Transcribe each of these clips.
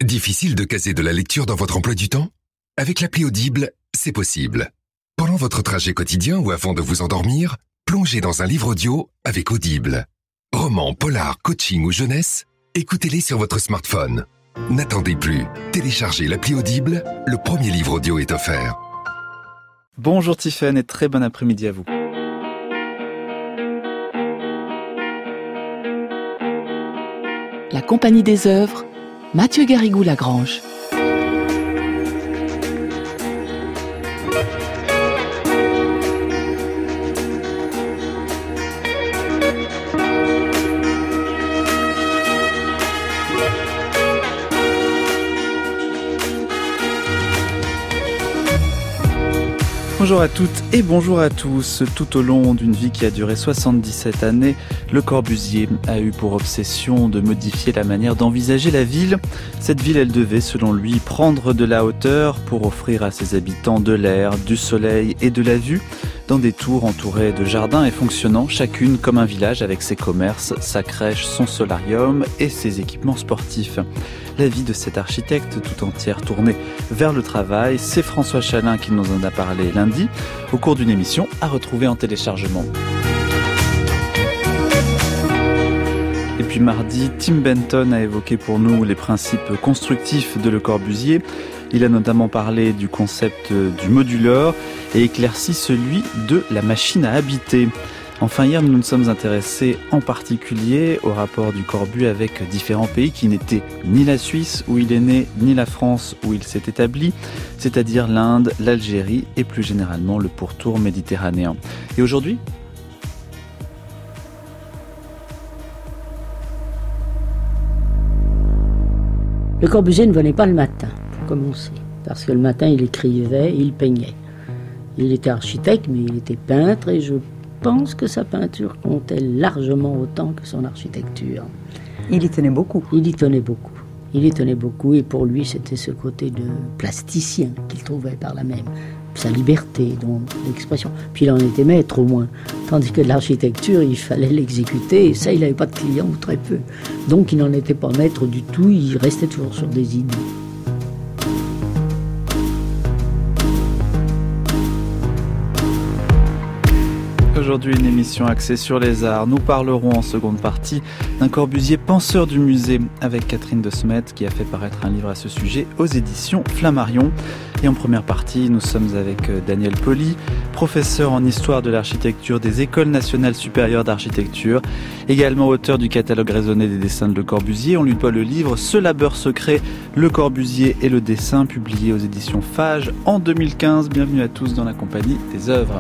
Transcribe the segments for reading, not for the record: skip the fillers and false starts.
Difficile de caser de la lecture dans votre emploi du temps ? Avec l'appli Audible, c'est possible. Pendant votre trajet quotidien ou avant de vous endormir, plongez dans un livre audio avec Audible. Romans, polars, coaching ou jeunesse, écoutez-les sur votre smartphone. N'attendez plus. Téléchargez l'appli Audible, le premier livre audio est offert. Bonjour Tiffaine et très bon après-midi à vous. La Compagnie des œuvres, Mathieu Garrigou-Lagrange. Bonjour à toutes et bonjour à tous. Tout au long d'une vie qui a duré 77 années, Le Corbusier a eu pour obsession de modifier la manière d'envisager la ville. Cette ville, elle devait, selon lui, prendre de la hauteur pour offrir à ses habitants de l'air, du soleil et de la vue, dans des tours entourées de jardins et fonctionnant chacune comme un village avec ses commerces, sa crèche, son solarium et ses équipements sportifs. La vie de cet architecte tout entière tournée vers le travail, c'est François Chalin qui nous en a parlé lundi, au cours d'une émission à retrouver en téléchargement. Et puis mardi, Tim Benton a évoqué pour nous les principes constructifs de Le Corbusier. Il a notamment parlé du concept du moduleur et éclairci celui de la machine à habiter. Enfin, hier, nous nous sommes intéressés en particulier au rapport du Corbu avec différents pays qui n'étaient ni la Suisse où il est né, ni la France où il s'est établi, c'est-à-dire l'Inde, l'Algérie et plus généralement le pourtour méditerranéen. Et aujourd'hui ? Le Corbusier ne venait pas le matin, pour commencer, parce que le matin, il écrivait, il peignait. Il était architecte, mais il était peintre, et je pense que sa peinture comptait largement autant que son architecture. Il y tenait beaucoup. Il y tenait beaucoup. Il y tenait beaucoup, et pour lui, c'était ce côté de plasticien qu'il trouvait par là même. Sa liberté, donc, l'expression. Puis il en était maître, au moins. Tandis que de l'architecture, il fallait l'exécuter, et ça, il n'avait pas de clients, ou très peu. Donc il n'en était pas maître du tout, il restait toujours sur des idées. Aujourd'hui, une émission axée sur les arts. Nous parlerons en seconde partie d'un Corbusier penseur du musée avec Catherine de Smet qui a fait paraître un livre à ce sujet aux éditions Flammarion. Et en première partie, nous sommes avec Daniel Poli, professeur en histoire de l'architecture des Écoles nationales supérieures d'architecture, également auteur du catalogue raisonné des dessins de Le Corbusier. On lui doit le livre Ce labeur secret, Le Corbusier et le dessin, publié aux éditions Fage en 2015. Bienvenue à tous dans la Compagnie des œuvres.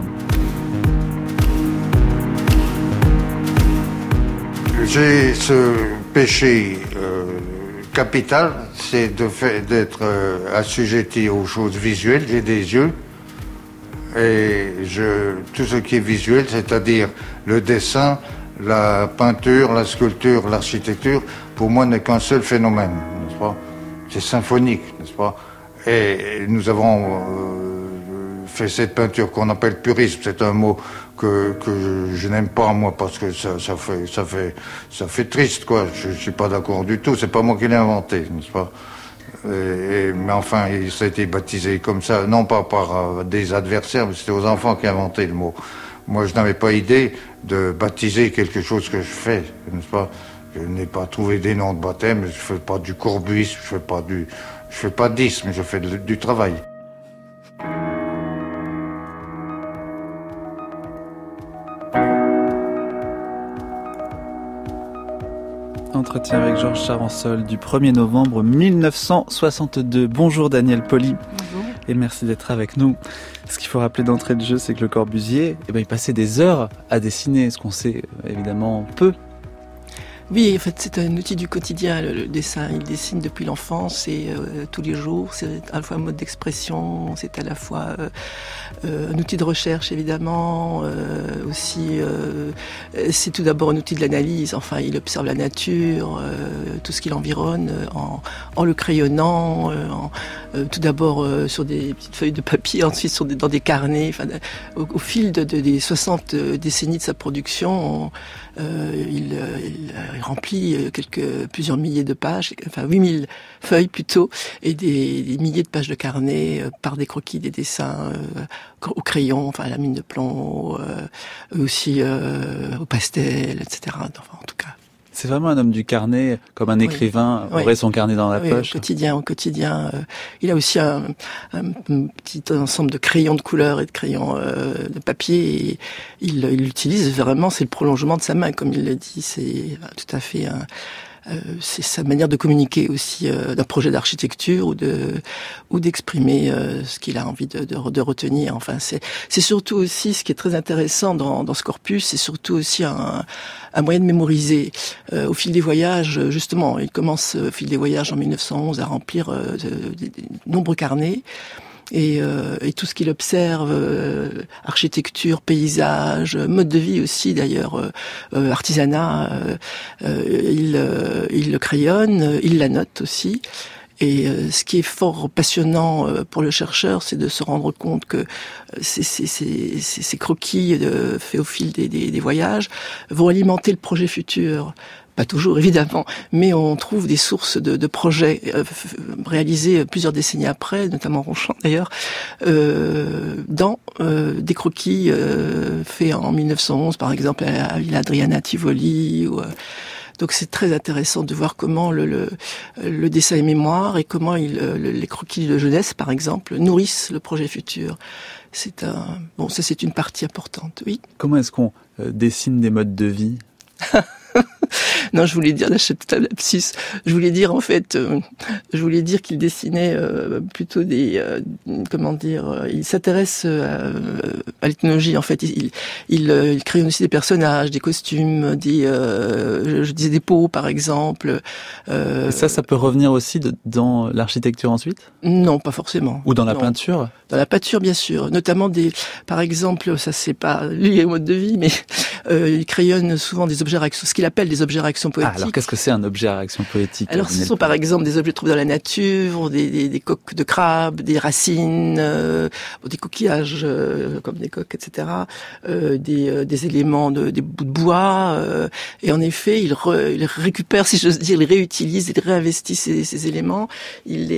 J'ai ce péché capital, c'est d'être assujetti aux choses visuelles. J'ai des yeux et tout ce qui est visuel, c'est-à-dire le dessin, la peinture, la sculpture, l'architecture, pour moi n'est qu'un seul phénomène, n'est-ce pas ? C'est symphonique, n'est-ce pas ? Et nous avons fait cette peinture qu'on appelle purisme. C'est un mot que je n'aime pas, moi, parce que ça fait triste, quoi. Je suis pas d'accord du tout. C'est pas moi qui l'ai inventé, n'est-ce pas? Mais enfin, ça a été baptisé comme ça, non pas par des adversaires, mais c'était aux enfants qui inventaient le mot. Moi, je n'avais pas idée de baptiser quelque chose que je fais, n'est-ce pas? Je n'ai pas trouvé des noms de baptême, je fais pas du corbusisme, je fais pas d'isme, je fais du travail. Entretien avec Georges Charançol du 1er novembre 1962. Bonjour Daniel Poli. Bonjour. Et merci d'être avec nous. Ce qu'il faut rappeler d'entrée de jeu, c'est que Le Corbusier, il passait des heures à dessiner, ce qu'on sait évidemment peu. Oui, en fait, c'est un outil du quotidien, le dessin. Il dessine depuis l'enfance et tous les jours. C'est à la fois un mode d'expression, c'est à la fois un outil de recherche, évidemment. Aussi, c'est tout d'abord un outil de l'analyse. Enfin, il observe la nature, tout ce qui l'environne, en le crayonnant, tout d'abord sur des petites feuilles de papier, ensuite dans des carnets. Enfin, au fil des 60 décennies de sa production, il remplit plusieurs milliers de pages, enfin 8000 feuilles plutôt, et des milliers de pages de carnet par des croquis, des dessins au crayon, enfin à la mine de plomb, aussi au pastel, etc. Enfin, en tout cas. C'est vraiment un homme du carnet, comme un écrivain aurait son carnet dans la poche. Au quotidien. Il a aussi un petit ensemble de crayons de couleur et de crayons de papier. Et il l'utilise vraiment, c'est le prolongement de sa main, comme il le dit. C'est tout à fait c'est sa manière de communiquer aussi d'un projet d'architecture ou d'exprimer ce qu'il a envie de retenir. Enfin, c'est surtout aussi ce qui est très intéressant dans ce corpus, c'est surtout aussi un moyen de mémoriser. Au fil des voyages, justement, il commence au fil des voyages en 1911 à remplir de nombreux carnets. Et tout ce qu'il observe, architecture, paysage, mode de vie aussi d'ailleurs, artisanat, il le crayonne, il la note aussi. Et ce qui est fort passionnant pour le chercheur, c'est de se rendre compte que ces croquis faits au fil des voyages vont alimenter le projet futur. Pas toujours, évidemment, mais on trouve des sources de projets réalisés plusieurs décennies après, notamment Ronchamp d'ailleurs, dans des croquis faits en 1911, par exemple à Villa Adriana Tivoli. Donc c'est très intéressant de voir comment le dessin et mémoire et comment les croquis de jeunesse, par exemple, nourrissent le projet futur. Ça c'est une partie importante, oui. Comment est-ce qu'on dessine des modes de vie ? Non, je voulais dire, je voulais dire en fait, qu'il dessinait plutôt il s'intéresse à l'ethnologie en fait. Il crée aussi des personnages, des costumes, je disais des peaux par exemple. Ça peut revenir aussi dans l'architecture ensuite ? Non, pas forcément. Ou dans la peinture ? Dans la peinture, bien sûr. Notamment par exemple, ça c'est pas lié au mode de vie, mais il crayonne souvent des objets à réaction, ce qu'il appelle des objets à réaction poétique. Alors qu'est-ce que c'est un objet à réaction poétique ? Alors ce sont par exemple des objets trouvés dans la nature, des coques de crabes, des racines, des coquillages comme des coques, etc. Des éléments, des bouts de bois. Et en effet, il récupère, si j'ose dire, il réutilise, il réinvestit ces éléments. Il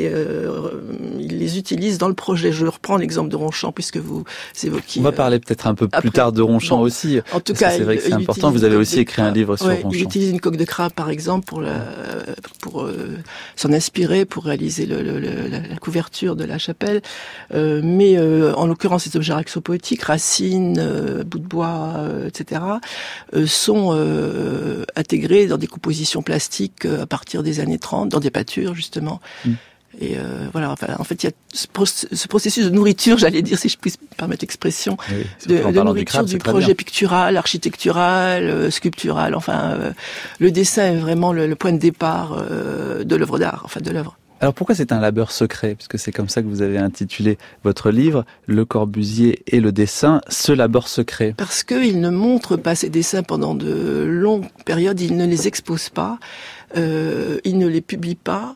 les utilise dans le projet. Je reprends l'exemple de Ronchamp puisque vous évoquiez. On va parler peut-être un peu plus tard de Ronchamp aussi. En tout cas, c'est vrai que c'est important. Vous avez aussi écrit un livre sur Ronchamp. Il utilise une coque de crabe, par exemple, pour s'en inspirer, pour réaliser la couverture de la chapelle. Mais en l'occurrence, ces objets à réaction poétique, racines, bouts de bois, etc., sont intégrés dans des compositions plastiques à partir des années 30, dans des peintures, justement. Et voilà, enfin, en fait, il y a ce processus de nourriture, j'allais dire, si je puis me permettre l'expression, de nourriture du projet pictural, architectural, sculptural. Enfin, le dessin est vraiment le point de départ de l'œuvre d'art, enfin de l'œuvre. Alors pourquoi c'est un labeur secret ? Puisque c'est comme ça que vous avez intitulé votre livre, Le Corbusier et le dessin, ce labeur secret. Parce qu'il ne montre pas ses dessins pendant de longues périodes, il ne les expose pas, il ne les publie pas.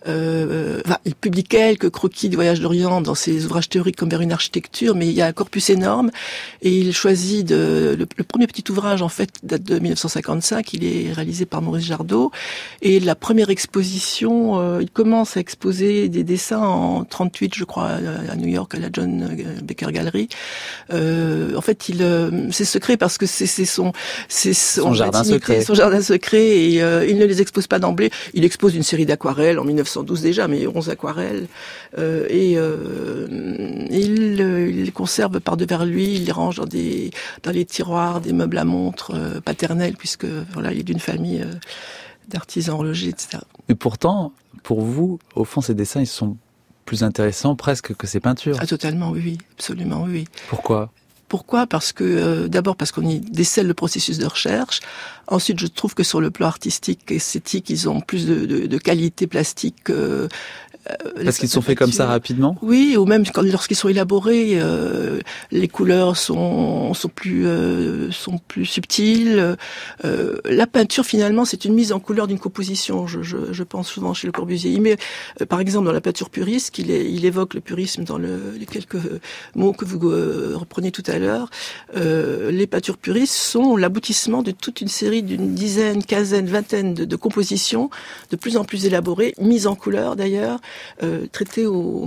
Il publie quelques croquis du voyage d'Orient dans ses ouvrages théoriques comme vers une architecture, mais il y a un corpus énorme et il choisit le premier petit ouvrage en fait date de 1955, il est réalisé par Maurice Jardot et la première exposition, il commence à exposer des dessins en 38 je crois à New York à la John Baker Gallery. En fait, c'est secret parce que c'est son jardin secret. Son jardin secret et il ne les expose pas d'emblée. Il expose une série d'aquarelles en 1912 déjà, mais 11 aquarelles. Il les conserve par-devers lui, il les range dans les tiroirs des meubles à montres paternels, puisque voilà, il est d'une famille d'artisans horlogers, etc. Et pourtant, pour vous, au fond, ces dessins, ils sont plus intéressants presque que ces peintures. Ah, totalement, oui, absolument, oui. Pourquoi ? Pourquoi ? Parce que d'abord parce qu'on y décèle le processus de recherche. Ensuite, je trouve que sur le plan artistique et esthétique, ils ont plus de qualité plastique Parce qu'ils sont faits comme ça rapidement? Oui, ou même lorsqu'ils sont élaborés, les couleurs sont plus subtiles. La peinture, finalement, c'est une mise en couleur d'une composition. Je pense souvent chez Le Corbusier. Il met, par exemple, dans la peinture puriste, il évoque le purisme dans les quelques mots que vous reprenez tout à l'heure. Les peintures puristes sont l'aboutissement de toute une série d'une dizaine, quinzaine, vingtaine de compositions de plus en plus élaborées, mises en couleur d'ailleurs, traitées au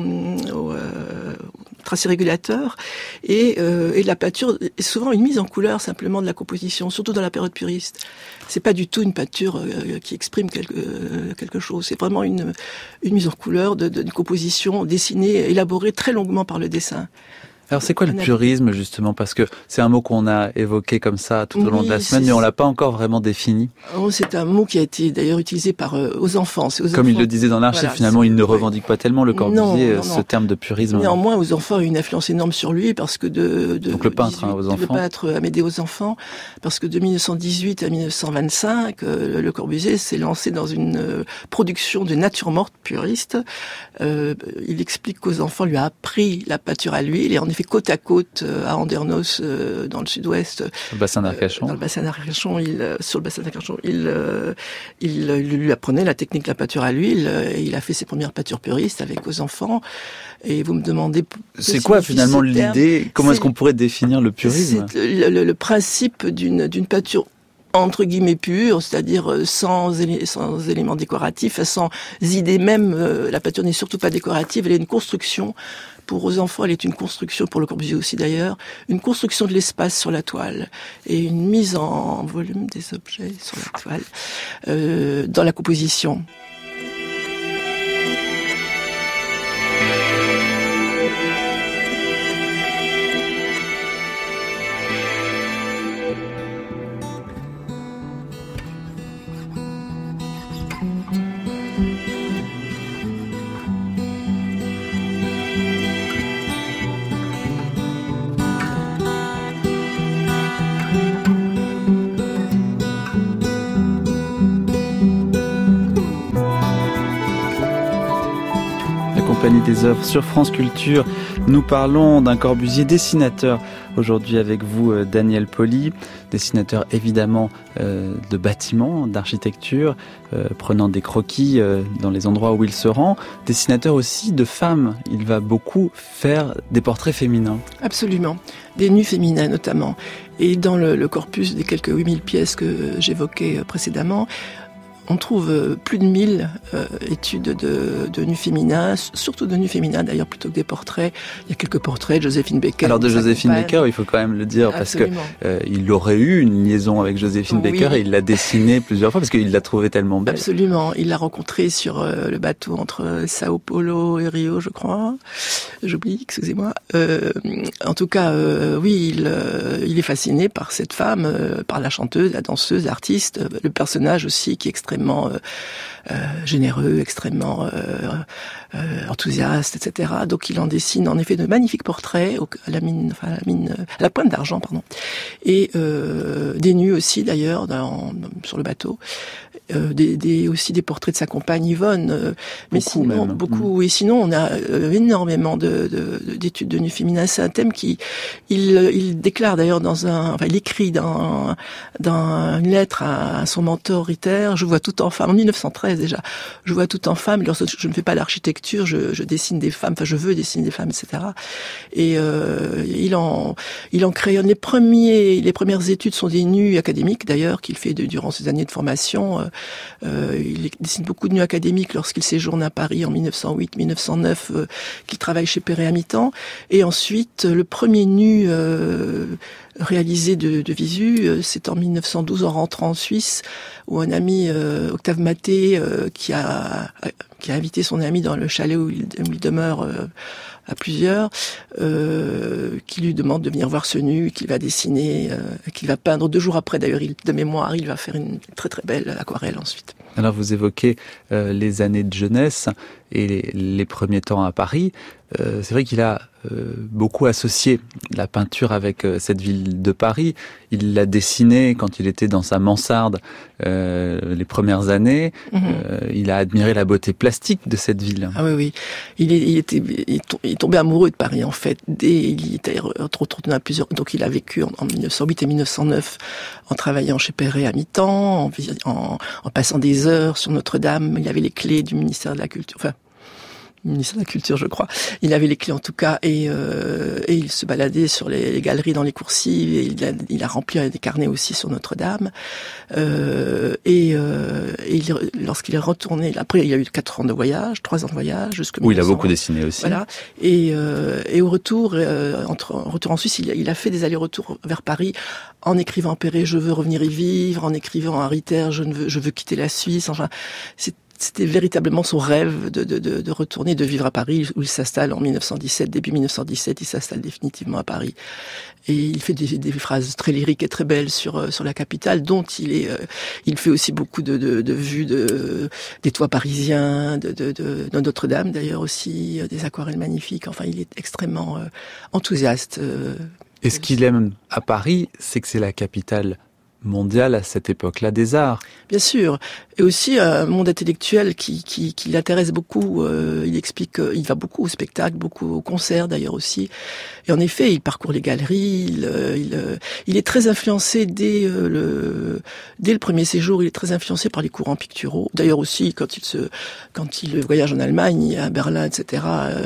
tracé régulateur, et la peinture est souvent une mise en couleur simplement de la composition, surtout dans la période puriste. C'est pas du tout une peinture qui exprime quelque chose. C'est vraiment une mise en couleur d'une composition dessinée, élaborée très longuement par le dessin. Alors c'est quoi le purisme justement? Parce que c'est un mot qu'on a évoqué comme ça tout au long de la semaine, mais on l'a pas encore vraiment défini. Oh, c'est un mot qui a été d'ailleurs utilisé aux enfants. Comme il le disait dans l'Archive, finalement il ne revendique pas tellement, Le Corbusier, ce terme de purisme. Néanmoins, aux enfants a une influence énorme sur lui, parce que donc le peintre aux enfants. Le peintre Amédée aux enfants, parce que de 1918 à 1925, Le Corbusier s'est lancé dans une production de nature morte puriste. Il explique qu'aux enfants lui a appris la peinture à l'huile, et en fait côte à côte à Andernos, dans le sud-ouest, le bassin d'Arcachon. Dans le bassin d'Arcachon, sur le bassin d'Arcachon, il lui apprenait la technique de la peinture à l'huile. Et il a fait ses premières peintures puristes avec aux enfants. Et vous me demandez, c'est quoi finalement l'idée? Comment est-ce qu'on pourrait définir le purisme? C'est le principe d'une peinture entre guillemets pure, c'est-à-dire sans éléments décoratifs, sans idée même. La peinture n'est surtout pas décorative, elle est une construction. Pour aux enfants, elle est une construction, pour Le Corbusier aussi d'ailleurs, une construction de l'espace sur la toile et une mise en volume des objets sur la toile, dans la composition. Des œuvres sur France Culture. Nous parlons d'un Corbusier dessinateur aujourd'hui avec vous, Daniel Pauly, dessinateur évidemment de bâtiments, d'architecture, prenant des croquis dans les endroits où il se rend, dessinateur aussi de femmes. Il va beaucoup faire des portraits féminins. Absolument, des nus féminins notamment. Et dans le corpus des quelques 8000 pièces que j'évoquais précédemment, on trouve plus de 1000 études de nus féminins, surtout de nus féminins d'ailleurs, plutôt que des portraits. Il y a quelques portraits de Joséphine Baker. Alors de Joséphine Baker, il faut quand même le dire, absolument. Parce que il aurait eu une liaison avec Joséphine Baker, et il l'a dessinée plusieurs fois parce qu'il l'a trouvée tellement belle. Absolument, il l'a rencontrée sur le bateau entre Sao Paulo et Rio, je crois. J'oublie, excusez-moi. En tout cas, oui, il est fasciné par cette femme, par la chanteuse, la danseuse, l'artiste, le personnage aussi qui est extrêmement généreux, extrêmement enthousiaste, etc. Donc il en dessine en effet de magnifiques portraits à la pointe d'argent, pardon, et des nus aussi d'ailleurs sur le bateau, aussi des portraits de sa compagne Yvonne, mais sinon beaucoup. Et sinon on a énormément d'études de nus féminins. C'est un thème il déclare d'ailleurs il écrit dans une lettre à son mentor Ritter: je vois tout en femme, en 1913 déjà, je vois tout en femme, lorsque je ne fais pas l'architecture, je dessine des femmes, je veux dessiner des femmes, etc. Et il en crayonne. Les premières études sont des nus académiques d'ailleurs, qu'il fait durant ses années de formation. Il dessine beaucoup de nus académiques lorsqu'il séjourne à Paris en 1908-1909, qu'il travaille chez Perret à mi-temps. Et ensuite, le premier nu réalisé de visu, c'est en 1912 en rentrant en Suisse, où un ami, Octave Maté, qui a invité son ami dans le chalet où il demeure à plusieurs, qui lui demande de venir voir ce nu, qu'il va dessiner, qu'il va peindre 2 jours après. D'ailleurs, de mémoire, il va faire une très très belle aquarelle ensuite. Alors vous évoquez les années de jeunesse et les premiers temps à Paris. C'est vrai qu'il a beaucoup associé la peinture avec cette ville de Paris. Il l'a dessinée quand il était dans sa mansarde les premières années. Il a admiré la beauté plastique de cette ville. Ah oui. Il est tombé amoureux de Paris en fait. Il était retourné à plusieurs. Donc il a vécu en 1908 et 1909 en travaillant chez Perret à mi-temps, en passant des heures sur Notre-Dame. Il avait les clés du ministère de la Culture. Enfin, ministre de la Culture, je crois. Il avait les clés en tout cas, et il se baladait sur les galeries dans les coursives, et il a rempli des carnets aussi sur Notre-Dame. Lorsqu'il est retourné, après il y a eu 4 ans de voyage, 3 ans de voyage, jusqu'à où il a beaucoup dessiné aussi. Voilà. Et au retour, en retour en Suisse, il a fait des allers-retours vers Paris en écrivant à Perret, je veux revenir y vivre, en écrivant à Ritter, je veux quitter la Suisse. Enfin, c'était véritablement son rêve de retourner, de vivre à Paris, où il s'installe en 1917, début 1917, il s'installe définitivement à Paris. Et il fait des phrases très lyriques et très belles sur la capitale, dont il fait aussi beaucoup de vues des toits parisiens, de Notre-Dame d'ailleurs aussi, des aquarelles magnifiques. Enfin, il est extrêmement enthousiaste. Et ce qu'il aime à Paris, c'est que c'est la capitale mondiale à cette époque-là des arts. Bien sûr. Et aussi un monde intellectuel qui l'intéresse beaucoup. Il explique qu'il va beaucoup au spectacle, beaucoup au concert d'ailleurs aussi. Et en effet, il parcourt les galeries. Il est très influencé dès le premier séjour. Il est très influencé par les courants picturaux. D'ailleurs aussi, quand il voyage en Allemagne, à Berlin, etc.,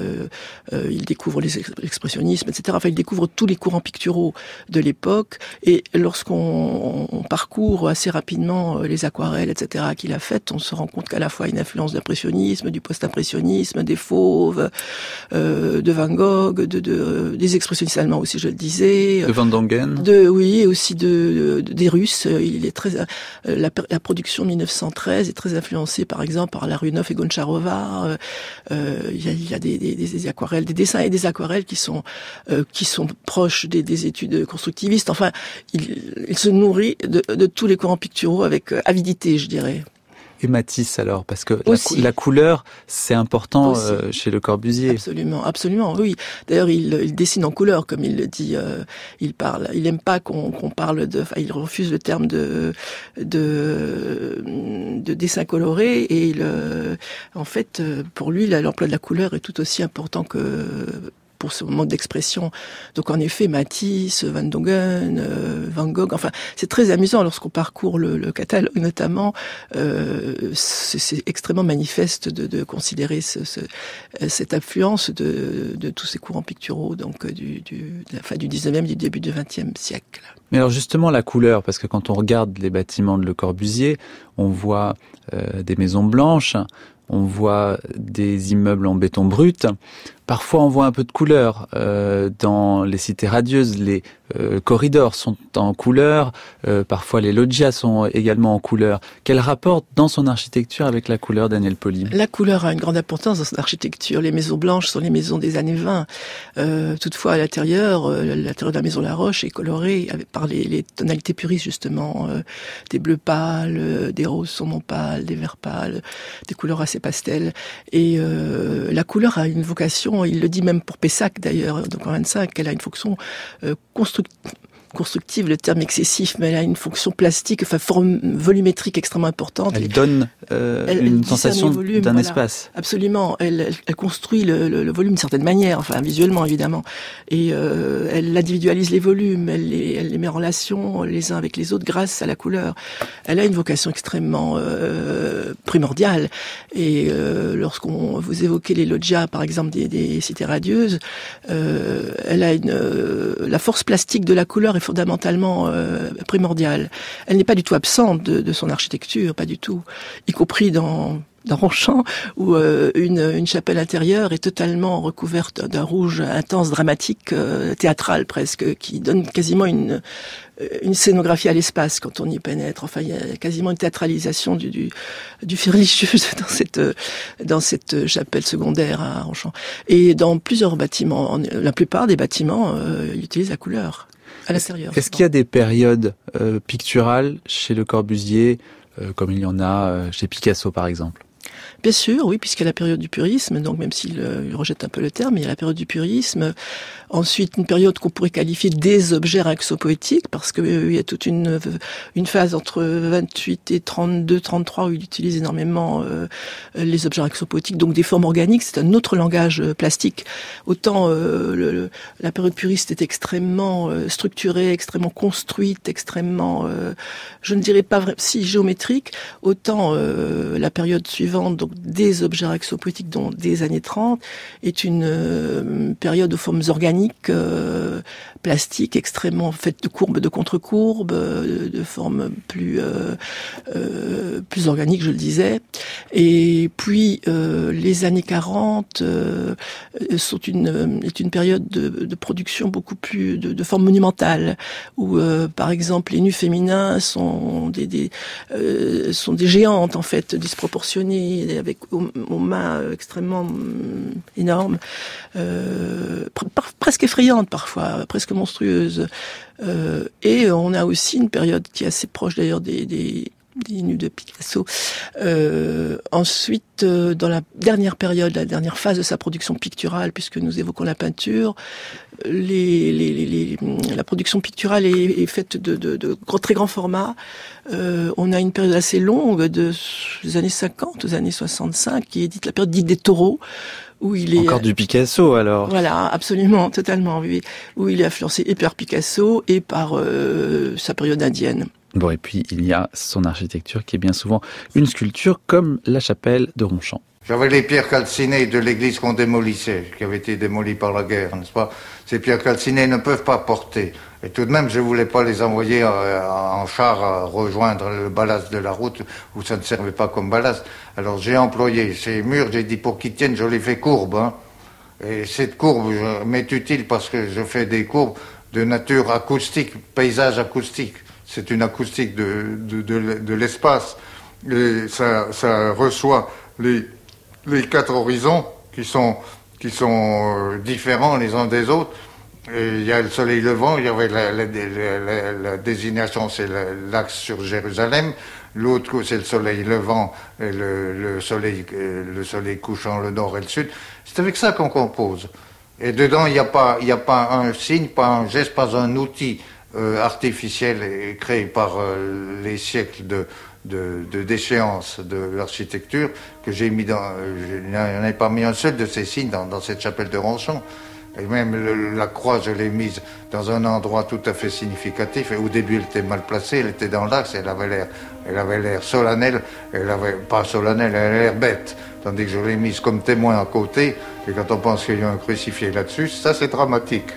il découvre l'expressionnisme, etc. Enfin, il découvre tous les courants picturaux de l'époque. Et lorsqu'on parcourt assez rapidement les aquarelles, etc., qu'il a faites, on se rend compte qu'à la fois une influence d'impressionnisme, du post-impressionnisme, des fauves, de Van Gogh, des expressionnistes allemands aussi, je le disais. De Van Dongen. Oui, et aussi des Russes. Il est très, la production de 1913 est très influencée, par exemple, par Larionov et Goncharova. Il y a des aquarelles, des dessins et des aquarelles qui sont proches des études constructivistes. Enfin, il se nourrit de tous les courants picturaux avec avidité, je dirais. Et Matisse alors, parce que la couleur, c'est important chez Le Corbusier. Absolument, oui. D'ailleurs, il dessine en couleur, comme il le dit. Il aime pas qu'on parle il refuse le terme de dessin coloré, et en fait, pour lui, l'emploi de la couleur est tout aussi important que pour ce mode d'expression. Donc en effet, Matisse, Van Dongen, Van Gogh, enfin, c'est très amusant lorsqu'on parcourt le catalogue notamment. C'est extrêmement manifeste de considérer cette influence de tous ces courants picturaux, donc de la fin du 19e, du début du 20e siècle. Mais alors justement la couleur, parce que quand on regarde les bâtiments de Le Corbusier, on voit des maisons blanches, on voit des immeubles en béton brut. Parfois, on voit un peu de couleur. Dans les cités radieuses, les corridors sont en couleur. Parfois, les loggias sont également en couleur. Quel rapport dans son architecture avec la couleur, Daniel Pauly ? La couleur a une grande importance dans son architecture. Les maisons blanches sont les maisons des années 20. Toutefois, à l'intérieur de la maison Laroche est colorée par les tonalités puristes, justement. Des bleus pâles, des roses saumon pâles, des verts pâles, des couleurs assez pastels. Et la couleur a une vocation, il le dit même pour Pessac d'ailleurs, donc en 25, elle a une fonction constructive, le terme excessif, mais elle a une fonction plastique, volumétrique extrêmement importante. Elle donne une sensation d'un espace. Absolument. Elle construit le volume d'une certaine manière, enfin visuellement évidemment. Et elle individualise les volumes, elle les met en relation les uns avec les autres grâce à la couleur. Elle a une vocation extrêmement primordiale. Et lorsqu'on vous évoquez les loggias, par exemple, des cités radieuses, elle a la force plastique de la couleur est fondamentalement primordiale. Elle n'est pas du tout absente de son architecture, pas du tout, y compris dans Ronchamp, où une chapelle intérieure est totalement recouverte d'un rouge intense, dramatique, théâtral presque, qui donne quasiment une scénographie à l'espace quand on y pénètre. Enfin, il y a quasiment une théâtralisation du fait religieux dans cette chapelle secondaire à Ronchamp. Et dans plusieurs bâtiments, la plupart des bâtiments, ils utilisent la couleur à l'intérieur. Est-ce qu'il y a des périodes picturales chez Le Corbusier comme il y en a chez Picasso par exemple. Bien sûr, oui, puisqu'il y a la période du purisme, donc même s'il rejette un peu le terme, il y a la période du purisme. Ensuite, une période qu'on pourrait qualifier des objets raxopoétiques, parce que il y a toute une phase entre 28 et 32, 33 où il utilise énormément les objets raxopoétiques, donc des formes organiques. C'est un autre langage plastique. Autant la période puriste est extrêmement structurée, extrêmement construite, extrêmement, je ne dirais pas si géométrique, autant la période suivante, donc des objets raxopoétiques, dont des années 30, est une période aux formes organiques, plastiques, extrêmement faites de courbes, de contre-courbes, de formes plus organiques, je le disais. Et puis les années 40 est une période de production beaucoup plus de formes monumentales, où par exemple les nus féminins sont des géantes en fait, disproportionnées, avec aux mains extrêmement énormes, presque effrayantes parfois, presque monstrueuses. Et on a aussi une période qui est assez proche d'ailleurs des nus de Picasso. Ensuite, dans la dernière période, la dernière phase de sa production picturale, puisque nous évoquons la peinture, la production picturale est faite de très grands formats. On a une période assez longue des années 50 aux années 65 qui est dite la période dite des taureaux, où il est encore du Picasso alors. Voilà, absolument, totalement, oui, où il est influencé et par Picasso et par sa période indienne. Bon, et puis il y a son architecture qui est bien souvent une sculpture comme la chapelle de Ronchamp. J'avais les pierres calcinées de l'église qu'on démolissait, qui avait été démolie par la guerre, n'est-ce pas? Ces pierres calcinées ne peuvent pas porter. Et tout de même, je voulais pas les envoyer en char à rejoindre le ballast de la route, où ça ne servait pas comme ballast. Alors j'ai employé ces murs, j'ai dit pour qu'ils tiennent, je les fais courbes, hein. Et cette courbe m'est utile parce que je fais des courbes de nature acoustique, paysage acoustique. C'est une acoustique de l'espace. Et ça reçoit les 4 horizons qui sont différents les uns des autres. Et il y a le soleil levant, il y avait la désignation, c'est l'axe sur Jérusalem. L'autre, c'est le soleil levant et le soleil couchant, le nord et le sud. C'est avec ça qu'on compose. Et dedans, il n'y a pas un signe, pas un geste, pas un outil artificiel créé par les siècles de déchéance de l'architecture que j'ai mis je n'en ai pas mis un seul de ces signes dans cette chapelle de Ronchamp. Et même la croix, je l'ai mise dans un endroit tout à fait significatif. Et au début, elle était mal placée, elle était dans l'axe, elle avait l'air solennelle, pas solennelle, elle avait l'air bête. Tandis que je l'ai mise comme témoin à côté. Et quand on pense qu'il y a un crucifié là-dessus, ça c'est dramatique.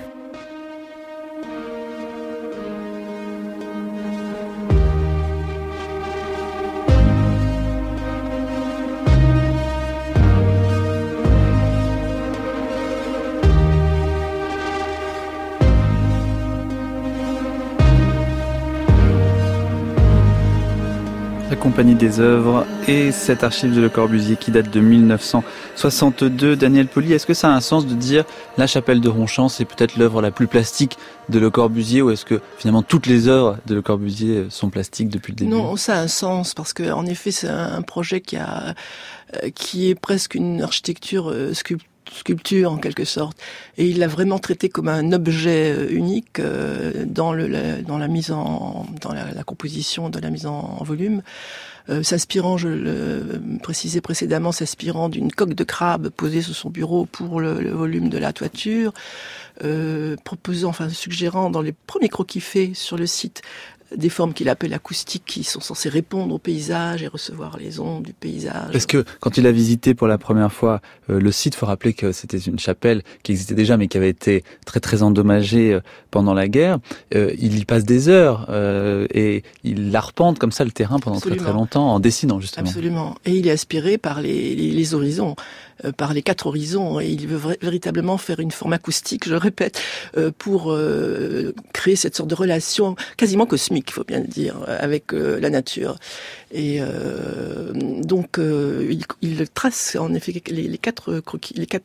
Compagnie des œuvres et cette archive de Le Corbusier qui date de 1962. Daniel Pauly, est-ce que ça a un sens de dire la chapelle de Ronchamp, c'est peut-être l'œuvre la plus plastique de Le Corbusier, ou est-ce que finalement toutes les œuvres de Le Corbusier sont plastiques depuis le début? Non, ça a un sens parce que en effet c'est un projet qui est presque une architecture sculpture en quelque sorte, et il l'a vraiment traité comme un objet unique dans la mise dans la composition, dans la mise en volume, s'inspirant, je le précisais précédemment, s'inspirant d'une coque de crabe posée sur son bureau pour le volume de la toiture, suggérant dans les premiers croquis faits sur le site des formes qu'il appelle acoustiques, qui sont censées répondre au paysage et recevoir les ondes du paysage. Est-ce que quand il a visité pour la première fois le site, faut rappeler que c'était une chapelle qui existait déjà mais qui avait été très très endommagée pendant la guerre, il y passe des heures et il arpente comme ça le terrain pendant Absolument. Très très longtemps en dessinant justement. Absolument. Et il est aspiré par les horizons, par les 4 horizons, et il veut véritablement faire une forme acoustique, je le répète, pour créer cette sorte de relation quasiment cosmique, il faut bien le dire, avec la nature. Et donc il trace en effet les 4 croquis, les 4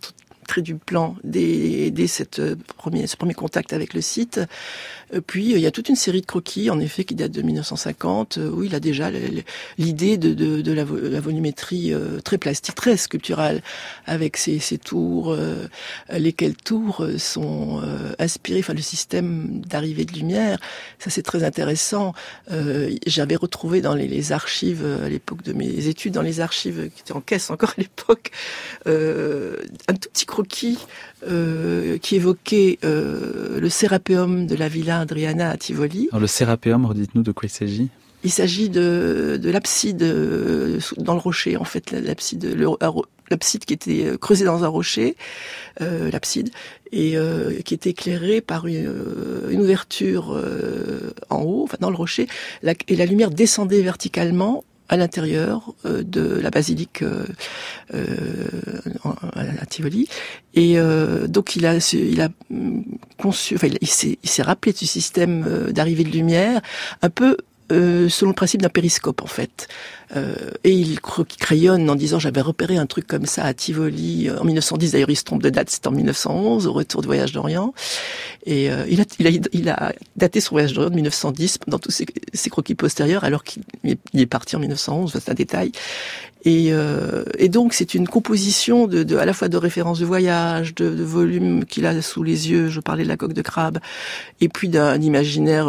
trait du plan dès ce premier contact avec le site. Puis il y a toute une série de croquis, en effet, qui datent de 1950, où il a déjà l'idée de la volumétrie très plastique, très sculpturale, avec ces tours, lesquelles tours sont inspirées, le système d'arrivée de lumière. Ça, c'est très intéressant. J'avais retrouvé dans les archives, à l'époque de mes études, dans les archives qui étaient en caisse encore à l'époque, un tout petit croquis qui évoquait le sérapéum de la Villa Adriana à Tivoli. Alors le sérapéum, redites-nous de quoi il s'agit. Il s'agit de l'abside dans le rocher, en fait, l'abside qui était creusée dans un rocher, l'abside, et qui était éclairée par une ouverture en haut, dans le rocher, et la lumière descendait verticalement à l'intérieur de la basilique à Tivoli, et donc il a conçu, il s'est rappelé du système d'arrivée de lumière un peu selon le principe d'un périscope, en fait. Et il crayonne en disant: j'avais repéré un truc comme ça à Tivoli en 1910. D'ailleurs, il se trompe de date, c'est en 1911, au retour de voyage d'Orient. Et il a daté son voyage d'Orient de 1910 dans tous ses croquis postérieurs, alors qu'il est parti en 1911. C'est un détail. Et donc c'est une composition à la fois de références de voyage, de volumes qu'il a sous les yeux. Je parlais de la coque de crabe, et puis d'un imaginaire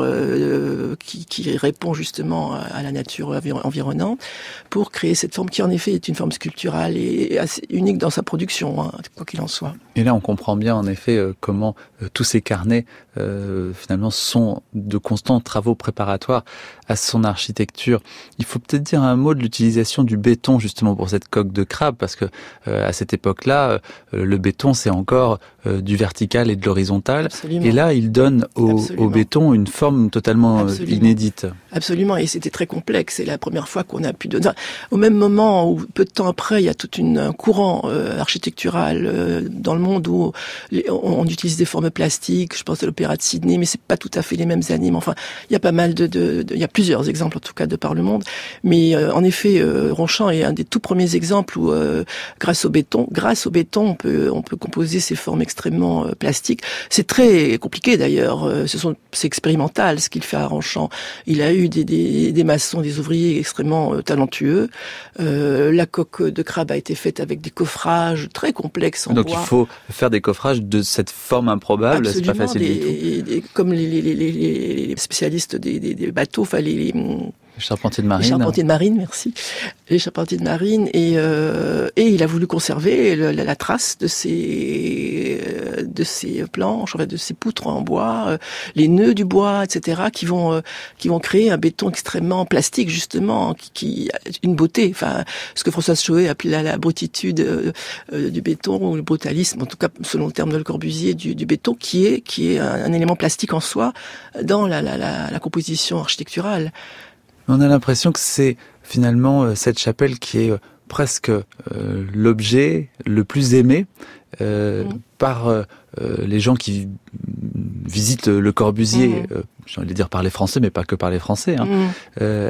qui répond justement à la nature environnante, pour créer cette forme qui en effet est une forme sculpturale et assez unique dans sa production, quoi qu'il en soit. Et là on comprend bien en effet comment tous ces carnets finalement sont de constants travaux préparatoires à son architecture. Il faut peut-être dire un mot de l'utilisation du béton justement pour cette coque de crabe, parce que à cette époque-là, le béton c'est encore du vertical et de l'horizontal. Absolument. Et là il donne au béton une forme totalement inédite. Absolument, et c'était très complexe. C'est la première fois qu'on a pu donner. Au même moment où, peu de temps après, il y a tout un courant architectural dans le monde où on utilise des formes plastiques. Je pense à l'Opéra de Sydney, mais c'est pas tout à fait les mêmes années. Mais enfin, il y a pas mal il y a plusieurs exemples en tout cas de par le monde. Mais en effet, Ronchamp est un des tout premiers exemples où, grâce au béton, on peut composer ces formes extrêmement plastiques. C'est très compliqué d'ailleurs. C'est expérimental ce qu'il fait à Ronchamp. Il a eu des maçons, des ouvriers extrêmement talentueux. La coque de crabe a été faite avec des coffrages très complexes en bois. Donc il faut faire des coffrages de cette forme improbable. Absolument, c'est pas facile du tout. Comme les spécialistes des bateaux, les charpentiers de marine. Les charpentiers de marine, merci. Les charpentiers de marine, et il a voulu conserver la trace de ces planches, de ces poutres en bois, les nœuds du bois, etc., qui vont créer un béton extrêmement plastique, justement, qui a une beauté. Enfin, ce que Françoise Choët appelait la brutitude du béton, ou le brutalisme, en tout cas selon le terme de Le Corbusier, du béton, qui est un élément plastique en soi dans la composition architecturale. On a l'impression que c'est finalement cette chapelle qui est presque l'objet le plus aimé par les gens qui visitent le Corbusier. J'ai envie de dire par les Français, mais pas que par les Français. Pourquoi ?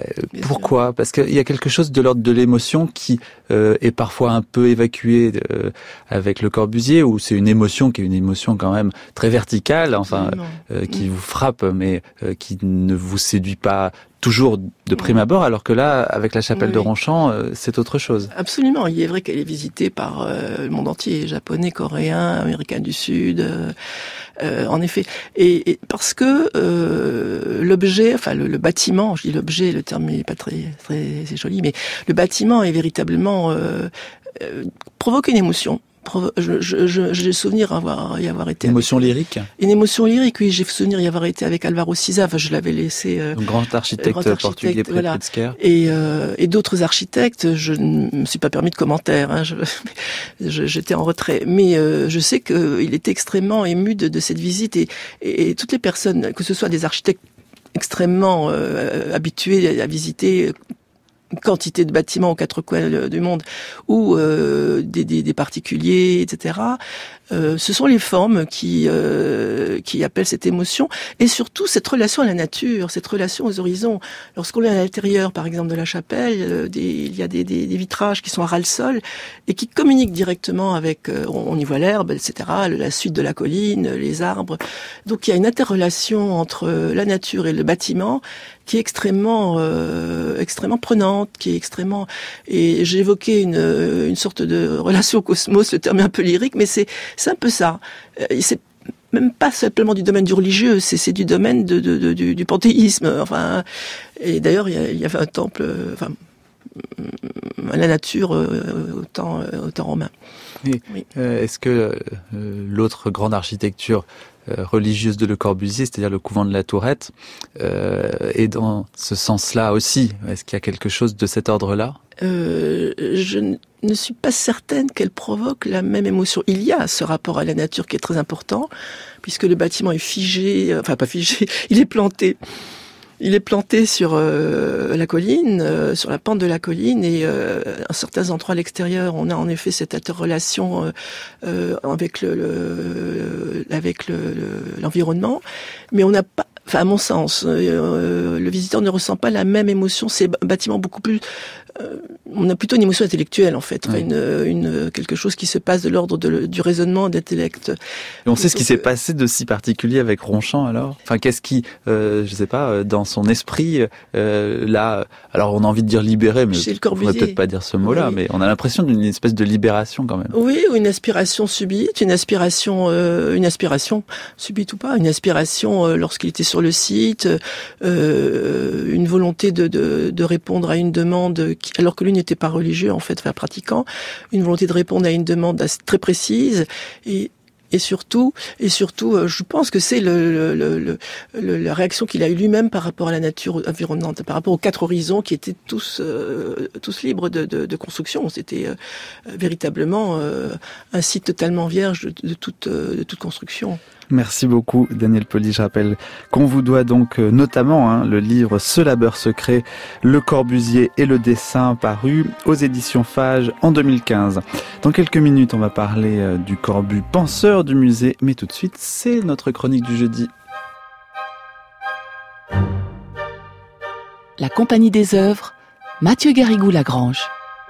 Parce qu'il y a quelque chose de l'ordre de l'émotion qui est parfois un peu évacué avec le Corbusier, où c'est une émotion qui est une émotion quand même très verticale, qui vous frappe, mais qui ne vous séduit pas toujours de prime abord, alors que là, avec la chapelle de Ronchamp, c'est autre chose. Absolument. Il est vrai qu'elle est visitée par le monde entier, japonais, coréen, américain du Sud, en effet. Et parce que l'objet, le bâtiment, je dis l'objet, le terme n'est pas très joli, mais le bâtiment est véritablement provoque une émotion. J'ai souvenir y avoir été. Une émotion lyrique. Une émotion lyrique, oui. J'ai souvenir y avoir été avec Alvaro Siza. Je l'avais laissé. Un grand architecte portugais près de Pritzker. Et d'autres architectes. Je ne me suis pas permis de commentaires. J'étais en retrait. Mais je sais qu'il était extrêmement ému de cette visite, et toutes les personnes, que ce soit des architectes extrêmement habitués à visiter quantité de bâtiments aux quatre coins du monde ou des particuliers, etc. Ce sont les formes qui appellent cette émotion et surtout cette relation à la nature, cette relation aux horizons. Lorsqu'on est à l'intérieur, par exemple, de la chapelle, il y a des vitrages qui sont à ras le sol et qui communiquent directement avec, on y voit l'herbe, etc., la suite de la colline, les arbres. Donc il y a une interrelation entre la nature et le bâtiment qui est extrêmement prenante, qui est extrêmement... Et j'ai évoqué une sorte de relation au cosmos, le terme est un peu lyrique, mais c'est un peu ça. C'est même pas simplement du domaine du religieux, c'est du domaine du panthéisme. Enfin, et d'ailleurs, il y avait un temple, à la nature au temps romain. Oui. Est-ce que l'autre grande architecture religieuse de Le Corbusier, c'est-à-dire le couvent de la Tourette, est dans ce sens-là aussi? Est-ce qu'il y a quelque chose de cet ordre-là? Je ne suis pas certaine qu'elle provoque la même émotion. Il y a ce rapport à la nature qui est très important, puisque le bâtiment est figé, enfin pas figé, il est planté. Il est planté sur la colline, sur la pente de la colline, et à certains endroits à l'extérieur, on a en effet cette interrelation avec l'environnement, mais on n'a pas, enfin à mon sens, le visiteur ne ressent pas la même émotion. C'est un bâtiment beaucoup plus, on a plutôt une émotion intellectuelle en fait, enfin, quelque chose qui se passe de l'ordre du raisonnement, d'intellect. Et on sait ce qui s'est passé de si particulier avec Ronchamp alors. Enfin, qu'est-ce qui, je sais pas, dans son esprit, là, alors on a envie de dire libéré, mais on pourrait peut-être pas dire ce mot-là, mais on a l'impression d'une espèce de libération quand même. Oui, ou une aspiration subite, une aspiration subite ou pas, une aspiration lorsqu'il était sur le site, une volonté de répondre à une demande, alors que lui n'était pas religieux en fait, enfin pratiquant, une volonté de répondre à une demande très précise et surtout, je pense que c'est la réaction qu'il a eue lui-même par rapport à la nature environnante, par rapport aux quatre horizons qui étaient tous libres de construction. C'était véritablement un site totalement vierge de toute construction. Merci beaucoup Daniel Pauly. Je rappelle qu'on vous doit donc notamment le livre Ce labeur secret, Le Corbusier et le dessin, paru aux éditions Phage en 2015. Dans quelques minutes, on va parler du Corbu penseur du musée, mais tout de suite, c'est notre chronique du jeudi. La Compagnie des œuvres, Mathieu Garrigou-Lagrange.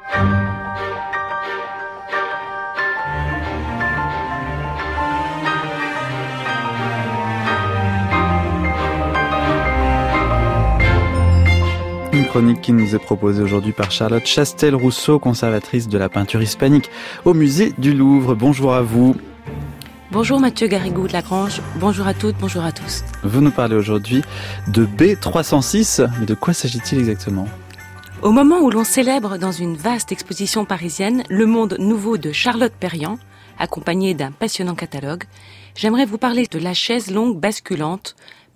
Une chronique qui nous est proposée aujourd'hui par Charlotte Chastel-Rousseau, conservatrice de la peinture hispanique au musée du Louvre. Bonjour à vous. Bonjour Mathieu Garrigou-Lagrange, bonjour à toutes, bonjour à tous. Vous nous parlez aujourd'hui de B306, mais de quoi s'agit-il exactement ? Au moment où l'on célèbre dans une vaste exposition parisienne le monde nouveau de Charlotte Perriand, accompagné d'un passionnant catalogue, j'aimerais vous parler de la chaise longue basculante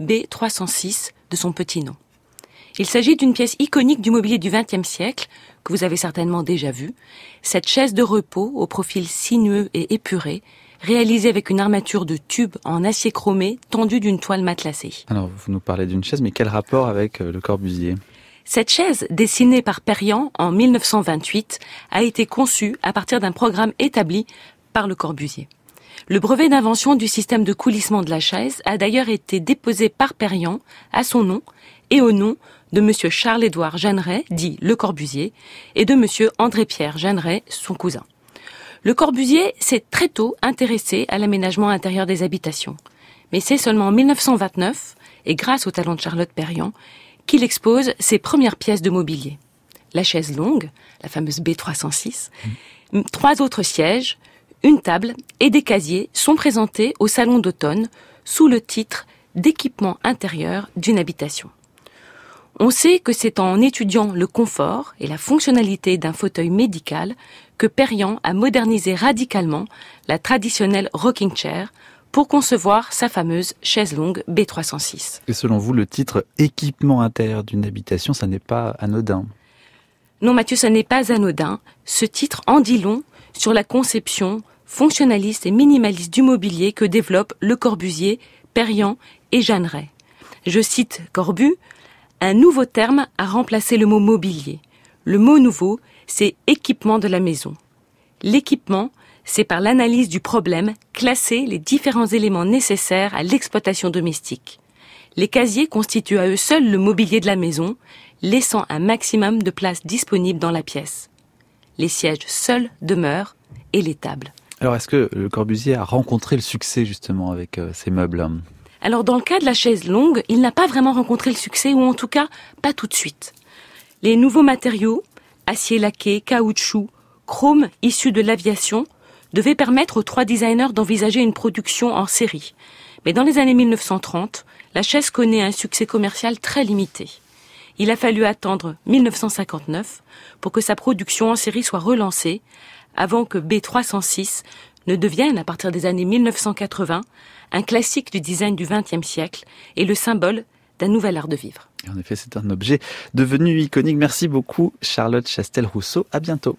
B306 de son petit nom. Il s'agit d'une pièce iconique du mobilier du XXe siècle, que vous avez certainement déjà vue. Cette chaise de repos au profil sinueux et épuré, réalisée avec une armature de tube en acier chromé tendue d'une toile matelassée. Alors, vous nous parlez d'une chaise, mais quel rapport avec Le Corbusier ? Cette chaise, dessinée par Perriand en 1928, a été conçue à partir d'un programme établi par Le Corbusier. Le brevet d'invention du système de coulissement de la chaise a d'ailleurs été déposé par Perriand à son nom et au nom de monsieur Charles-Édouard Jeanneret, dit Le Corbusier, et de monsieur André-Pierre Jeanneret, son cousin. Le Corbusier s'est très tôt intéressé à l'aménagement intérieur des habitations. Mais c'est seulement en 1929, et grâce au talent de Charlotte Perriand, qu'il expose ses premières pièces de mobilier. La chaise longue, la fameuse B306, 3 autres sièges, une table et des casiers sont présentés au salon d'automne sous le titre d'équipement intérieur d'une habitation. On sait que c'est en étudiant le confort et la fonctionnalité d'un fauteuil médical que Perriand a modernisé radicalement la traditionnelle rocking chair pour concevoir sa fameuse chaise longue B306. Et selon vous, le titre « équipement intérieur d'une habitation », ça n'est pas anodin ? Non Mathieu, ça n'est pas anodin. Ce titre en dit long sur la conception fonctionnaliste et minimaliste du mobilier que développent Le Corbusier, Perriand et Jeanneret. Je cite Corbu: « Un nouveau terme a remplacé le mot mobilier. Le mot nouveau, c'est équipement de la maison. L'équipement, c'est par l'analyse du problème, classer les différents éléments nécessaires à l'exploitation domestique. Les casiers constituent à eux seuls le mobilier de la maison, laissant un maximum de place disponible dans la pièce. Les sièges seuls demeurent et les tables. Alors, est-ce que Le Corbusier a rencontré le succès justement avec ces meubles ? Alors, dans le cas de la chaise longue, il n'a pas vraiment rencontré le succès, ou en tout cas, pas tout de suite. Les nouveaux matériaux, acier laqué, caoutchouc, chrome issus de l'aviation, devaient permettre aux 3 designers d'envisager une production en série. Mais dans les années 1930, la chaise connaît un succès commercial très limité. Il a fallu attendre 1959 pour que sa production en série soit relancée, avant que B306 ne devienne, à partir des années 1980, un classique du design du XXe siècle et le symbole d'un nouvel art de vivre. Et en effet, c'est un objet devenu iconique. Merci beaucoup, Charlotte Chastel-Rousseau. À bientôt.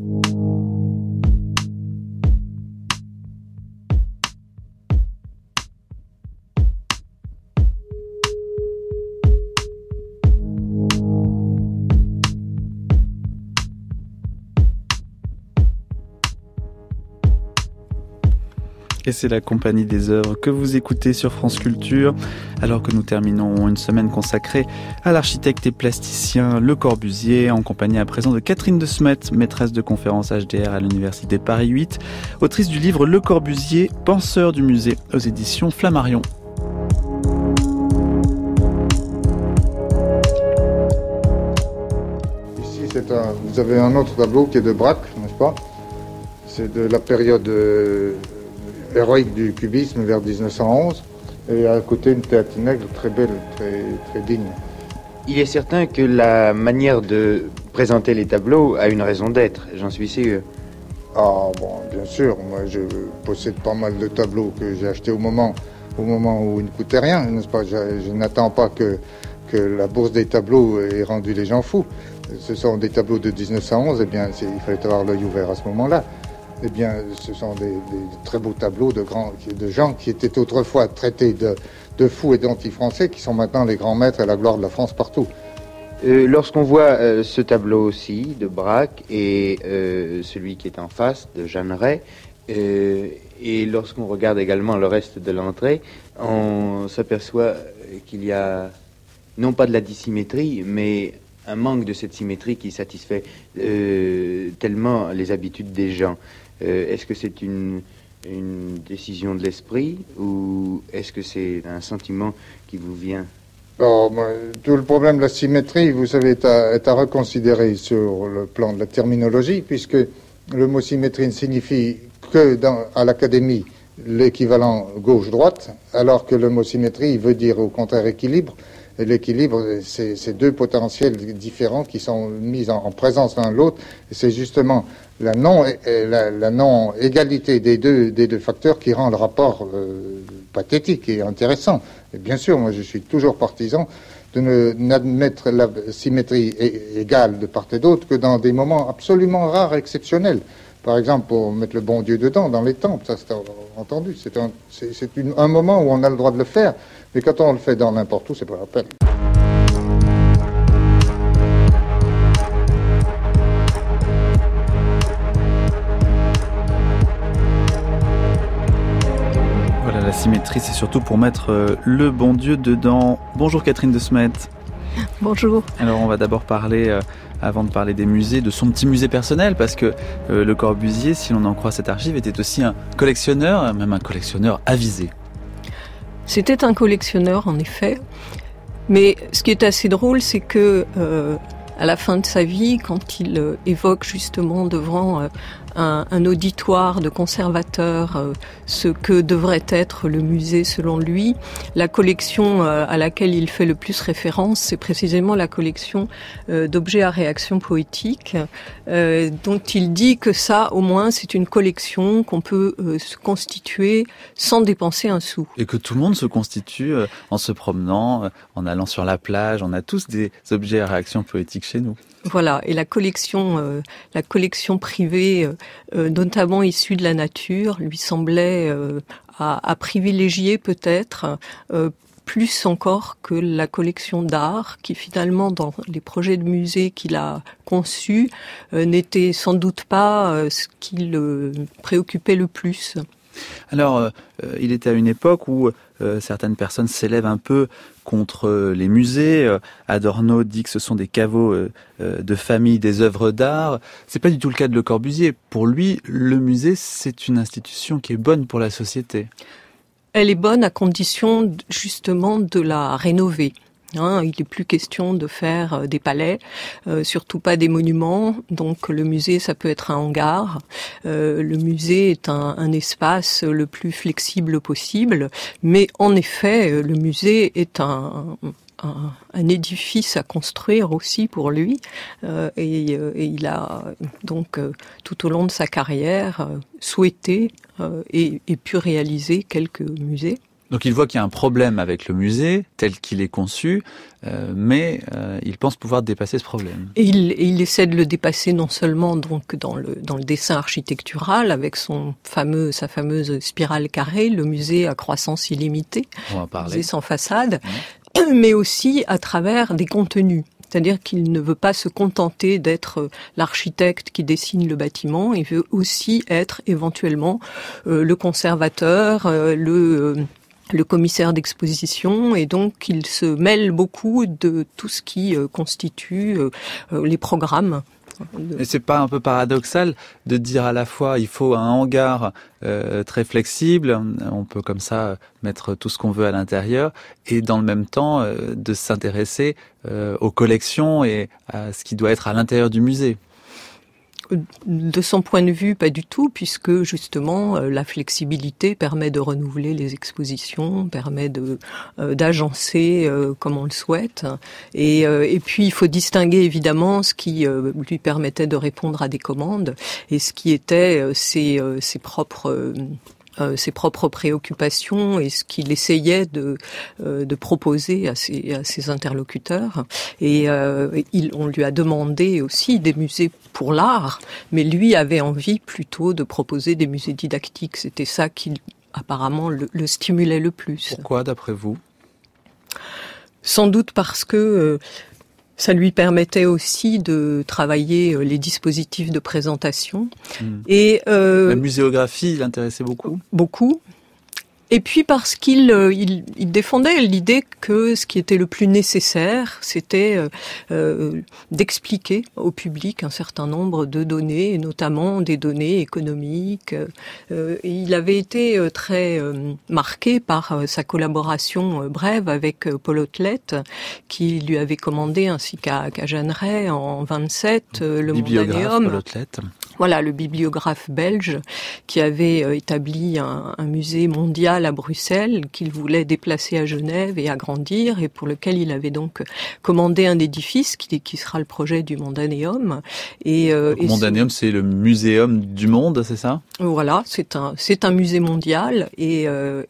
Et c'est la Compagnie des œuvres que vous écoutez sur France Culture, alors que nous terminons une semaine consacrée à l'architecte et plasticien Le Corbusier, en compagnie à présent de Catherine de Smet, maîtresse de conférences HDR à l'Université Paris 8, autrice du livre Le Corbusier, penseur du musée, aux éditions Flammarion. Ici, vous avez un autre tableau qui est de Braque, n'est-ce pas ? C'est de la période héroïque du cubisme vers 1911, et à côté une théâtre nègre très belle, très digne. Il est certain que la manière de présenter les tableaux a une raison d'être, j'en suis sûr. Ah bon, bien sûr, moi je possède pas mal de tableaux que j'ai achetés au moment où ils ne coûtaient rien, n'est-ce pas ? Je n'attends pas que la bourse des tableaux ait rendu les gens fous. Ce sont des tableaux de 1911, eh bien il fallait avoir l'œil ouvert à ce moment-là. Eh bien, ce sont des très beaux tableaux de gens qui étaient autrefois traités de fous et d'anti-français, qui sont maintenant les grands maîtres et la gloire de la France partout. Lorsqu'on voit ce tableau-ci de Braque et celui qui est en face de Jeanneret, et lorsqu'on regarde également le reste de l'entrée, on s'aperçoit qu'il y a non pas de la dissymétrie, mais un manque de cette symétrie qui satisfait tellement les habitudes des gens. Est-ce que c'est une décision de l'esprit ou est-ce que c'est un sentiment qui vous vient ? Alors, tout le problème de la symétrie, vous savez, est à reconsidérer sur le plan de la terminologie, puisque le mot symétrie ne signifie que à l'académie l'équivalent gauche-droite, alors que le mot symétrie veut dire au contraire équilibre. Et l'équilibre, c'est 2 potentiels différents qui sont mis en présence l'un de l'autre. Et c'est justement la non-égalité des deux facteurs qui rend le rapport pathétique et intéressant. Et bien sûr, moi je suis toujours partisan de n'admettre la symétrie égale de part et d'autre que dans des moments absolument rares et exceptionnels. Par exemple, pour mettre le bon Dieu dedans, dans les temples, ça c'est entendu. C'est un moment où on a le droit de le faire. Mais quand on le fait dans n'importe où, c'est pas la peine. Voilà, la symétrie, c'est surtout pour mettre le bon Dieu dedans. Bonjour Catherine de Smet. Bonjour. Alors on va d'abord parler, avant de parler des musées, de son petit musée personnel, parce que Le Corbusier, si l'on en croit cette archive, était aussi un collectionneur, même un collectionneur avisé. C'était un collectionneur, en effet. Mais ce qui est assez drôle, c'est que à la fin de sa vie, quand il évoque justement devant un auditoire de conservateurs ce que devrait être le musée selon lui, la collection à laquelle il fait le plus référence, c'est précisément la collection d'objets à réaction poétique, dont il dit que ça, au moins, c'est une collection qu'on peut se constituer sans dépenser un sou. Et que tout le monde se constitue en se promenant, en allant sur la plage. On a tous des objets à réaction poétique chez nous. Voilà, et la collection privée, notamment issue de la nature, lui semblait à privilégier peut-être plus encore que la collection d'art, qui finalement, dans les projets de musée qu'il a conçus, n'était sans doute pas ce qui le préoccupait le plus. Alors, il était à une époque où certaines personnes s'élèvent un peu contre les musées. Adorno dit que ce sont des caveaux de famille des œuvres d'art. C'est pas du tout le cas de Le Corbusier. Pour lui, le musée, c'est une institution qui est bonne pour la société. Elle est bonne à condition justement de la rénover. Il n'est plus question de faire des palais, surtout pas des monuments. Donc le musée, ça peut être un hangar. Le musée est un espace le plus flexible possible. Mais en effet, le musée est un édifice à construire aussi pour lui. Et il a donc tout au long de sa carrière souhaité et pu réaliser quelques musées. Donc il voit qu'il y a un problème avec le musée tel qu'il est conçu, mais il pense pouvoir dépasser ce problème. Et il essaie de le dépasser non seulement donc dans le dessin architectural avec sa fameuse spirale carrée, le musée à croissance illimitée, on va en parler. Musée sans façade, mais aussi à travers des contenus. C'est-à-dire qu'il ne veut pas se contenter d'être l'architecte qui dessine le bâtiment, il veut aussi être éventuellement le conservateur, le commissaire d'exposition, et donc il se mêle beaucoup de tout ce qui constitue les programmes. Et c'est pas un peu paradoxal de dire à la fois il faut un hangar très flexible, on peut comme ça mettre tout ce qu'on veut à l'intérieur, et dans le même temps de s'intéresser aux collections et à ce qui doit être à l'intérieur du musée? De son point de vue, pas du tout, puisque justement la flexibilité permet de renouveler les expositions, permet d'agencer comme on le souhaite. Et puis il faut distinguer évidemment ce qui lui permettait de répondre à des commandes et ce qui était ses propres préoccupations et ce qu'il essayait de proposer à ses interlocuteurs. Et on lui a demandé aussi des musées pour l'art, mais lui avait envie plutôt de proposer des musées didactiques. C'était ça qui apparemment le stimulait le plus. Pourquoi, d'après vous ? Sans doute parce que ça lui permettait aussi de travailler les dispositifs de présentation. Et la muséographie l'intéressait beaucoup. Beaucoup. Et puis parce qu'il défendait l'idée que ce qui était le plus nécessaire, c'était d'expliquer au public un certain nombre de données, et notamment des données économiques. Et il avait été très marqué par sa collaboration brève avec Paul Otlet, qui lui avait commandé, ainsi qu'à Jeanneret en 27, le Mondanéum. Paul Otlet. Voilà, le bibliographe belge qui avait établi un musée mondial à Bruxelles, qu'il voulait déplacer à Genève et agrandir, et pour lequel il avait donc commandé un édifice qui sera le projet du Mondanéum. Mondanéum, c'est le muséum du monde, c'est ça ? Voilà, c'est un musée mondial et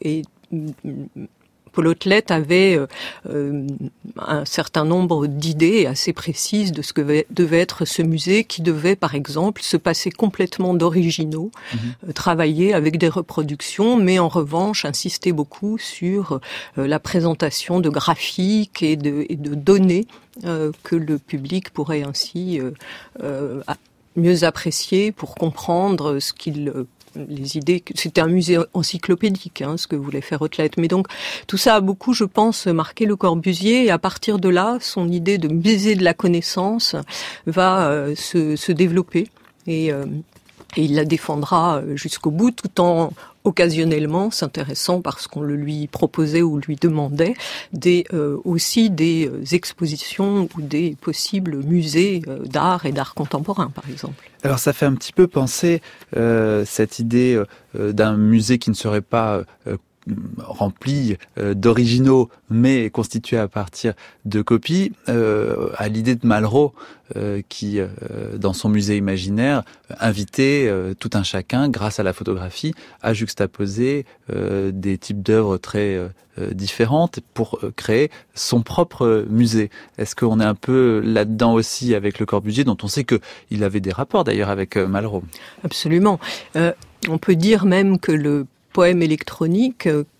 Paul Otlet avait un certain nombre d'idées assez précises de ce que devait être ce musée, qui devait, par exemple, se passer complètement d'originaux, travailler avec des reproductions, mais en revanche insister beaucoup sur la présentation de graphiques et de données que le public pourrait ainsi mieux apprécier pour comprendre les idées. C'était un musée encyclopédique, ce que voulait faire Otlet. Mais donc, tout ça a beaucoup, je pense, marqué Le Corbusier. Et à partir de là, son idée de musée de la connaissance va se développer. Et il la défendra jusqu'au bout, tout en occasionnellement s'intéressant, parce qu'on le lui proposait ou lui demandait, aussi des expositions ou des possibles musées d'art et d'art contemporain, par exemple. Alors ça fait un petit peu penser cette idée d'un musée qui ne serait pas rempli d'originaux, mais constitué à partir de copies, à l'idée de Malraux, qui, dans son musée imaginaire, invitait tout un chacun, grâce à la photographie, à juxtaposer des types d'œuvres très différentes pour créer son propre musée. Est-ce qu'on est un peu là-dedans aussi avec Le Corbusier, dont on sait qu'il avait des rapports d'ailleurs avec Malraux ? Absolument. On peut dire même que le poème électronique,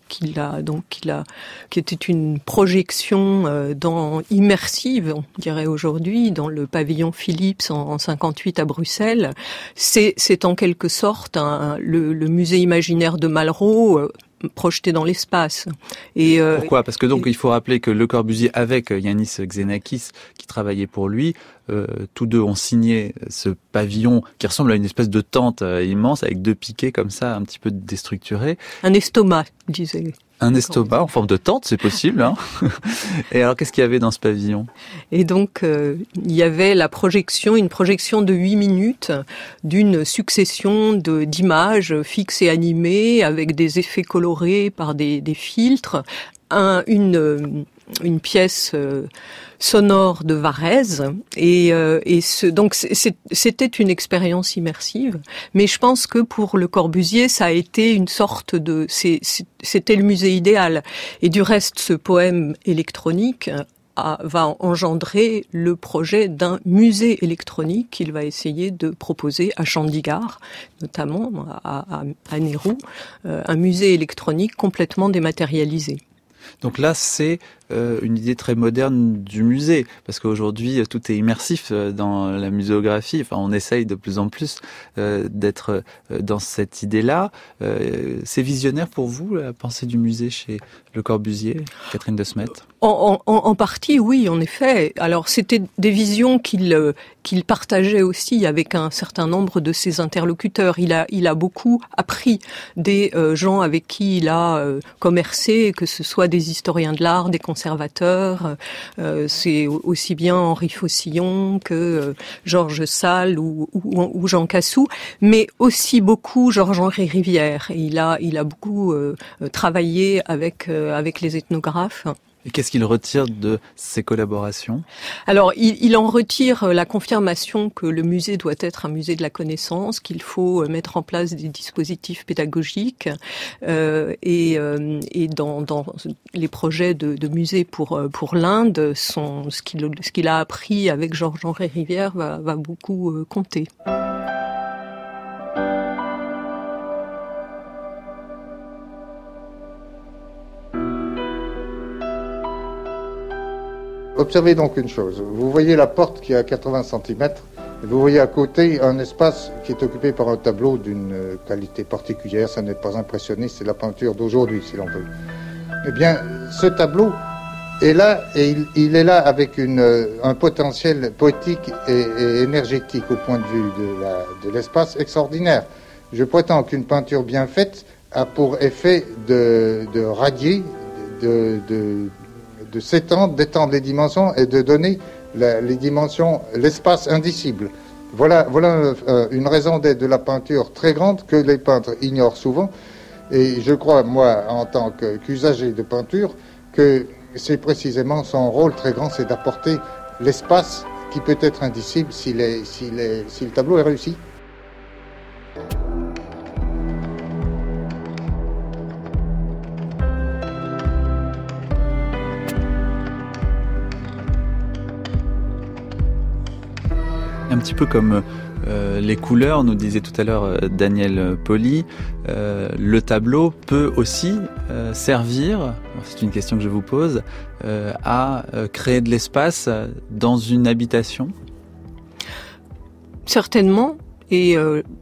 qui était une projection immersive, on dirait aujourd'hui, dans le pavillon Philips en 58 à Bruxelles. C'est en quelque sorte le musée imaginaire de Malraux projeté dans l'espace. Et pourquoi ? Parce que donc il faut rappeler que Le Corbusier, avec Yanis Xenakis qui travaillait pour lui, tous deux ont signé ce pavillon qui ressemble à une espèce de tente immense avec 2 piquets comme ça, un petit peu déstructurés. Un estomac, disait. Un estomac en forme de tente, c'est possible. Hein. Et alors, qu'est-ce qu'il y avait dans ce pavillon ? Et donc, il y avait une projection de 8 minutes d'une succession d'images fixes et animées avec des effets colorés par des filtres, une pièce sonore de Varèse donc c'était une expérience immersive, mais je pense que pour Le Corbusier ça a été une sorte c'était le musée idéal, et du reste ce poème électronique va engendrer le projet d'un musée électronique qu'il va essayer de proposer à Chandigarh, notamment à Nehru, un musée électronique complètement dématérialisé. Donc là, c'est une idée très moderne du musée, parce qu'aujourd'hui, tout est immersif dans la muséographie. Enfin, on essaye de plus en plus d'être dans cette idée-là. C'est visionnaire pour vous, la pensée du musée chez Le Corbusier, Catherine de Smet ? En partie, oui, en effet. Alors, c'était des visions qu'il partageait aussi avec un certain nombre de ses interlocuteurs. Il a beaucoup appris des gens avec qui il a commercé, que ce soit des historiens de l'art, des conservateurs. C'est aussi bien Henri Faucillon que Georges Sall ou Jean Cassou, mais aussi beaucoup Georges-Henri Rivière. Et il a beaucoup travaillé avec les ethnographes. Et qu'est-ce qu'il retire de ces collaborations ? Alors, il en retire la confirmation que le musée doit être un musée de la connaissance, qu'il faut mettre en place des dispositifs pédagogiques, et dans les projets de musée pour l'Inde, ce qu'il a appris avec Georges-Henri Rivière va beaucoup compter. Observez donc une chose, vous voyez la porte qui est à 80 cm, vous voyez à côté un espace qui est occupé par un tableau d'une qualité particulière, ça n'est pas impressionniste, c'est la peinture d'aujourd'hui si l'on veut. Eh bien, ce tableau est là, et il est là avec un potentiel poétique et énergétique au point de vue de l'espace extraordinaire. Je prétends qu'une peinture bien faite a pour effet de radier, de s'étendre, d'étendre les dimensions et de donner les dimensions, l'espace indicible. Voilà une raison d'être de la peinture très grande que les peintres ignorent souvent. Et je crois, moi, en tant qu'usager de peinture, que c'est précisément son rôle très grand, c'est d'apporter l'espace qui peut être indicible si le tableau est réussi. Un petit peu comme les couleurs, nous disait tout à l'heure Daniel Poli, le tableau peut aussi servir, c'est une question que je vous pose, à créer de l'espace dans une habitation ? Certainement, et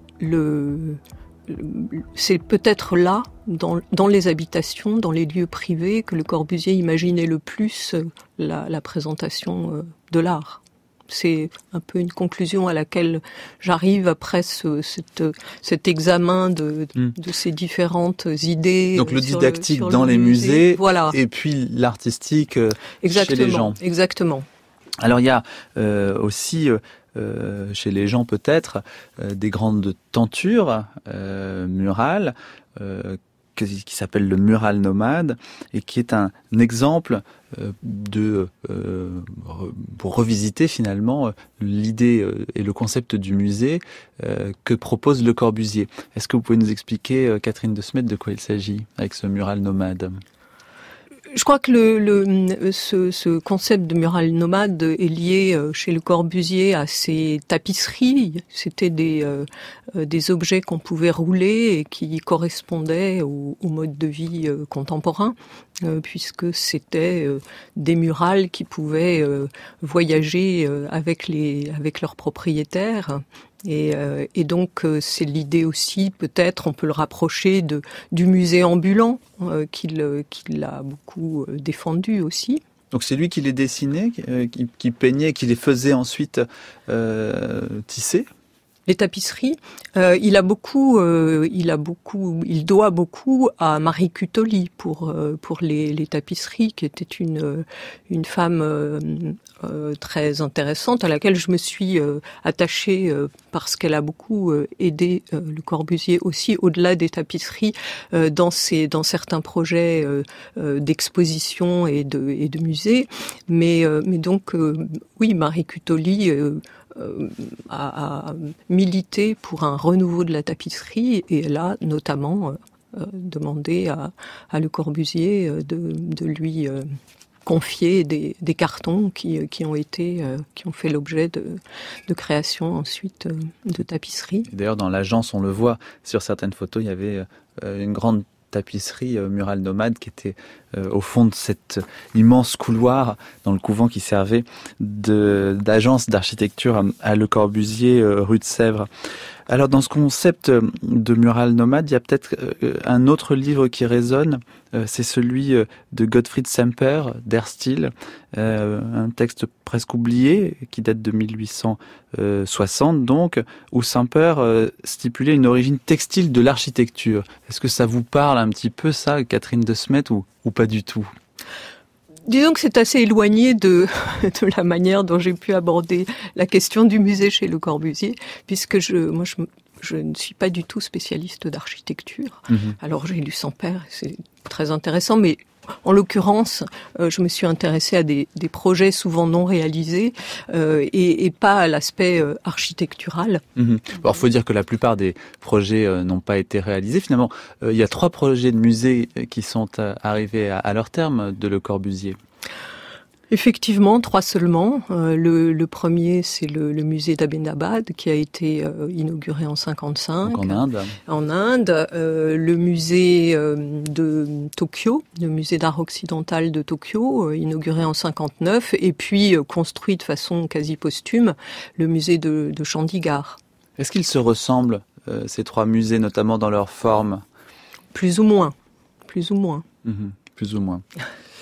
c'est peut-être là, dans les habitations, dans les lieux privés, que Le Corbusier imaginait le plus la présentation de l'art. C'est un peu une conclusion à laquelle j'arrive après cet examen de ces différentes idées. Donc le didactique dans les musées, voilà. Et puis l'artistique chez les gens. Exactement. Alors il y a aussi chez les gens peut-être des grandes tentures murales qui s'appelle le mural nomade et qui est un exemple pour revisiter finalement l'idée et le concept du musée que propose Le Corbusier. Est-ce que vous pouvez nous expliquer, Catherine de Smet, de quoi il s'agit avec ce mural nomade ? Je crois que ce concept de mural nomade est lié chez Le Corbusier à ses tapisseries. C'était des objets qu'on pouvait rouler et qui correspondaient au mode de vie contemporain, puisque c'était des murales qui pouvaient voyager avec leurs propriétaires. Et donc c'est l'idée aussi, peut-être on peut le rapprocher du musée ambulant qu'il a beaucoup défendu aussi. Donc c'est lui qui les dessinait, qui peignait, qui les faisait ensuite tisser. Les tapisseries, il doit beaucoup à Marie Cutoli pour les tapisseries, qui était une femme très intéressante à laquelle je me suis attachée parce qu'elle a beaucoup aidé Le Corbusier aussi au-delà des tapisseries dans certains projets d'exposition et de musées. Mais donc oui, Marie Cutoli a milité pour un renouveau de la tapisserie et elle a notamment demandé à Le Corbusier de lui confier des cartons qui ont fait l'objet de création ensuite de tapisserie. D'ailleurs, dans l'agence, on le voit sur certaines photos, il y avait une grande tapisserie mural nomade qui était au fond de cet immense couloir dans le couvent qui servait d'agence d'architecture à Le Corbusier, rue de Sèvres. Alors dans ce concept de mural nomade, il y a peut-être un autre livre qui résonne, c'est celui de Gottfried Semper, Der Stil, un texte presque oublié qui date de 1860 donc, où Semper stipulait une origine textile de l'architecture. Est-ce que ça vous parle un petit peu ça, Catherine de Smet, ou pas du tout ? Disons que c'est assez éloigné de la manière dont j'ai pu aborder la question du musée chez Le Corbusier, puisque je ne suis pas du tout spécialiste d'architecture. Alors j'ai lu Semper, c'est très intéressant, mais en l'occurrence, je me suis intéressée à des projets souvent non réalisés et pas à l'aspect architectural. Alors, faut dire que la plupart des projets n'ont pas été réalisés. Finalement, il y a 3 projets de musées qui sont arrivés à leur terme de Le Corbusier. Effectivement, 3 seulement. Le premier, c'est le musée d'Ahmedabad qui a été inauguré en 55. Donc en Inde. En Inde. Le musée de Tokyo, le musée d'art occidental de Tokyo, inauguré en 59. Et puis construit de façon quasi posthume, le musée de Chandigarh. Est-ce qu'ils se ressemblent, ces 3 musées, notamment dans leur forme ? Plus ou moins. Plus ou moins. Plus ou moins.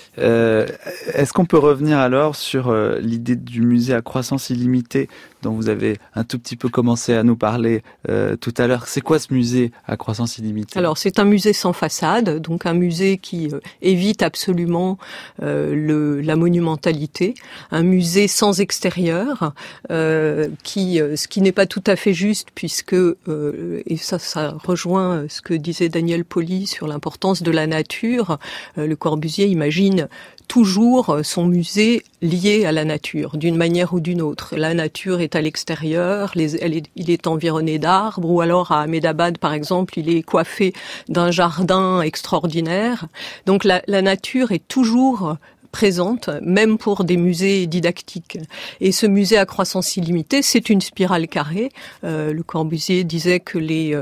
Est-ce qu'on peut revenir alors sur l'idée du musée à croissance illimitée dont vous avez un tout petit peu commencé à nous parler tout à l'heure? C'est quoi ce musée à croissance illimitée? Alors c'est un musée sans façade, donc un musée qui évite absolument la monumentalité, un musée sans extérieur, ce qui n'est pas tout à fait juste puisque, et ça rejoint ce que disait Daniel Pauly sur l'importance de la nature, Le Corbusier imagine toujours son musée lié à la nature, d'une manière ou d'une autre. La nature est à l'extérieur, il est environné d'arbres, ou alors à Ahmedabad, par exemple, il est coiffé d'un jardin extraordinaire. Donc la nature est toujours présente, même pour des musées didactiques. Et ce musée à croissance illimitée, c'est une spirale carrée. Le Corbusier disait que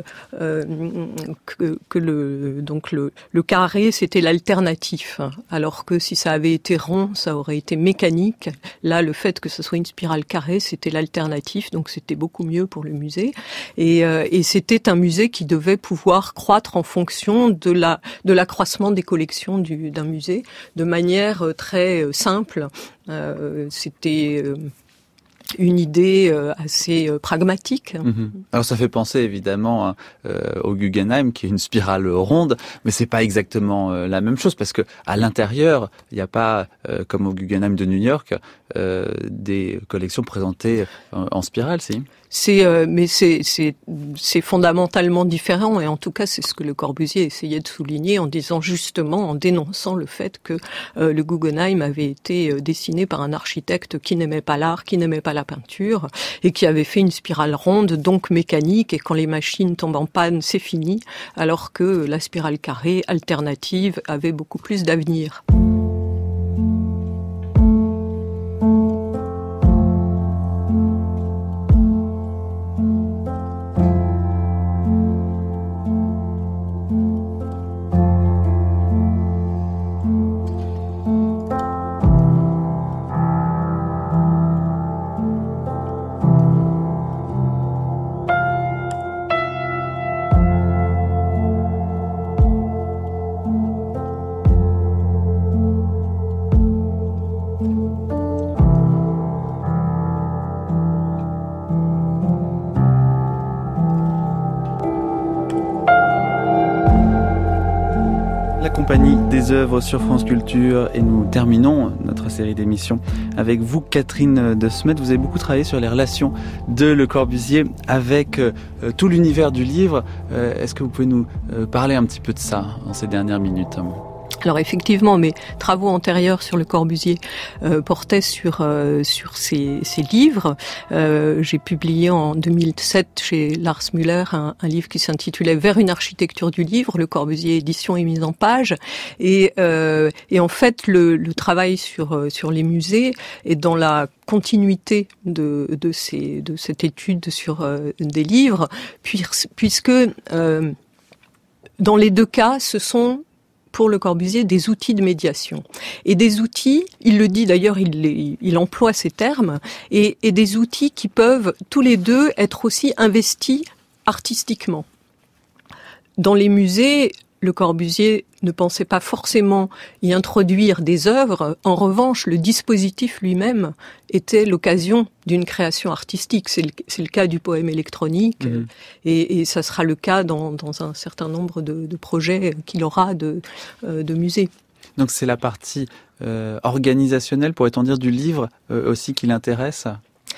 le carré, c'était l'alternatif. Alors que si ça avait été rond, ça aurait été mécanique. Là, le fait que ce soit une spirale carrée, c'était l'alternatif. Donc, c'était beaucoup mieux pour le musée. Et c'était un musée qui devait pouvoir croître en fonction de l'accroissement des collections d'un musée, de manière très simple. C'était une idée assez pragmatique. Alors ça fait penser évidemment au Guggenheim qui est une spirale ronde, mais c'est pas exactement la même chose parce que à l'intérieur il n'y a pas comme au Guggenheim de New York des collections présentées en spirale, si. Mais c'est fondamentalement différent et en tout cas c'est ce que Le Corbusier essayait de souligner en disant justement, en dénonçant le fait que le Guggenheim avait été dessiné par un architecte qui n'aimait pas l'art, qui n'aimait pas la peinture et qui avait fait une spirale ronde, donc mécanique, et quand les machines tombent en panne, c'est fini, alors que la spirale carrée alternative avait beaucoup plus d'avenir. La compagnie des œuvres sur France Culture, et nous terminons notre série d'émissions avec vous, Catherine De Smet. Vous avez beaucoup travaillé sur les relations de Le Corbusier avec tout l'univers du livre. Est-ce que vous pouvez nous parler un petit peu de ça en ces dernières minutes ? Alors effectivement, mes travaux antérieurs sur Le Corbusier portaient sur ces livres. J'ai publié en 2007 chez Lars Müller un livre qui s'intitulait Vers une architecture du livre, Le Corbusier édition et mise en page. Et en fait, le travail sur les musées est dans la continuité de cette étude sur des livres, puisque dans les deux cas, ce sont pour Le Corbusier des outils de médiation. Et des outils, il le dit d'ailleurs, il emploie ces termes, et des outils qui peuvent tous les deux être aussi investis artistiquement. Dans les musées, Le Corbusier ne pensait pas forcément y introduire des œuvres. En revanche, le dispositif lui-même était l'occasion d'une création artistique. C'est le cas du poème électronique, et ça sera le cas dans un certain nombre de projets qu'il aura de musées. Donc c'est la partie organisationnelle, pourrait-on dire, du livre aussi qui l'intéresse ?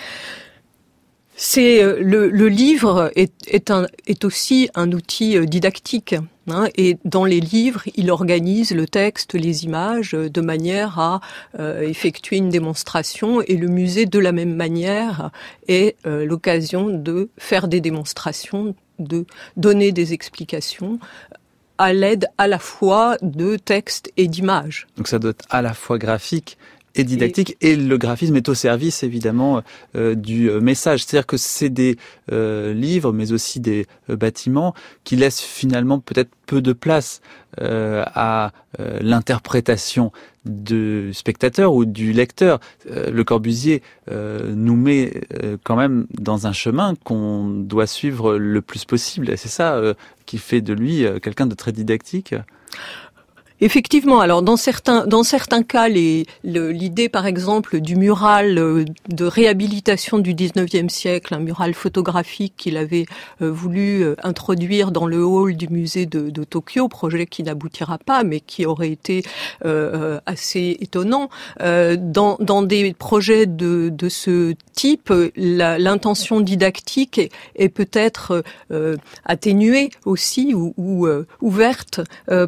C'est le livre est aussi un outil didactique, et dans les livres, il organise le texte, les images, de manière à effectuer une démonstration, et le musée, de la même manière, est l'occasion de faire des démonstrations, de donner des explications à l'aide à la fois de textes et d'images. Donc ça doit être à la fois graphique et didactique, et le graphisme est au service évidemment du message. C'est-à-dire que c'est des livres, mais aussi des bâtiments qui laissent finalement peut-être peu de place à l'interprétation du spectateur ou du lecteur. Le Corbusier nous met quand même dans un chemin qu'on doit suivre le plus possible. Et c'est ça qui fait de lui quelqu'un de très didactique. Effectivement, alors dans certains cas, l'idée par exemple du mural de réhabilitation du 19e siècle, un mural photographique qu'il avait voulu introduire dans le hall du musée de Tokyo, projet qui n'aboutira pas mais qui aurait été assez étonnant. Dans des projets de ce type, l'intention didactique est peut-être atténuée aussi ou ouverte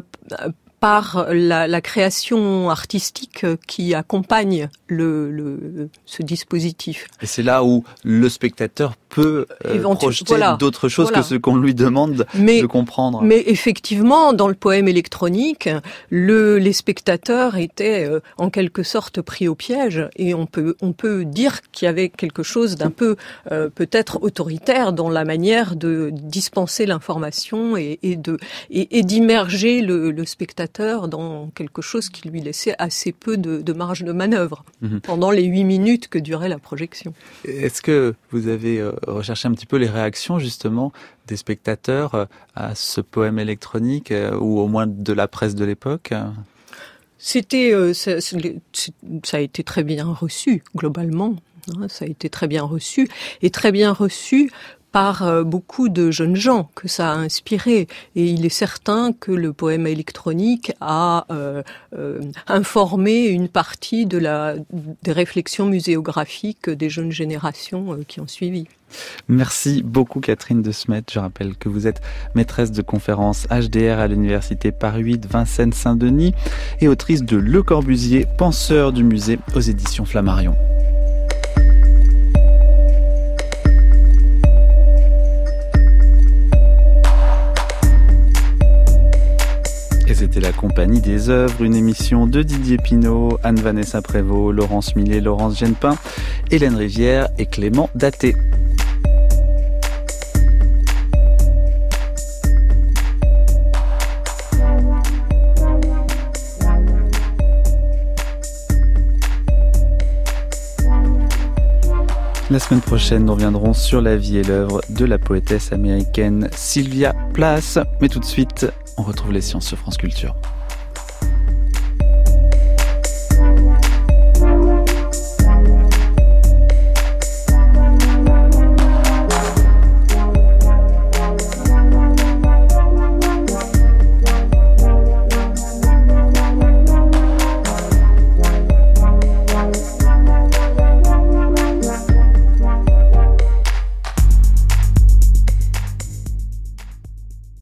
par la création artistique qui accompagne ce dispositif. Et c'est là où le spectateur peut projeter d'autres choses que ce qu'on lui demande de comprendre. Mais effectivement, dans le poème électronique, les spectateurs étaient en quelque sorte pris au piège, et on peut dire qu'il y avait quelque chose d'un peu peut-être autoritaire dans la manière de dispenser l'information et d'immerger le spectateur dans quelque chose qui lui laissait assez peu de marge de manœuvre pendant les 8 minutes que durait la projection. Est-ce que vous avez recherché un petit peu les réactions justement des spectateurs à ce poème électronique, ou au moins de la presse de l'époque ? Ça a été très bien reçu, globalement. Ça a été très bien reçu, et très bien reçu par beaucoup de jeunes gens que ça a inspiré. Et il est certain que le poème électronique a informé une partie des réflexions muséographiques des jeunes générations qui ont suivi. Merci beaucoup Catherine De Smet. Je rappelle que vous êtes maîtresse de conférences HDR à l'université Paris 8 Vincennes-Saint-Denis et autrice de Le Corbusier, penseur du musée, aux éditions Flammarion. C'était la compagnie des œuvres, une émission de Didier Pinault, Anne-Vanessa Prévost, Laurence Millet, Laurence Genepin, Hélène Rivière et Clément Daté. La semaine prochaine, nous reviendrons sur la vie et l'œuvre de la poétesse américaine Sylvia Plath. Mais tout de suite, on retrouve les sciences sur France Culture.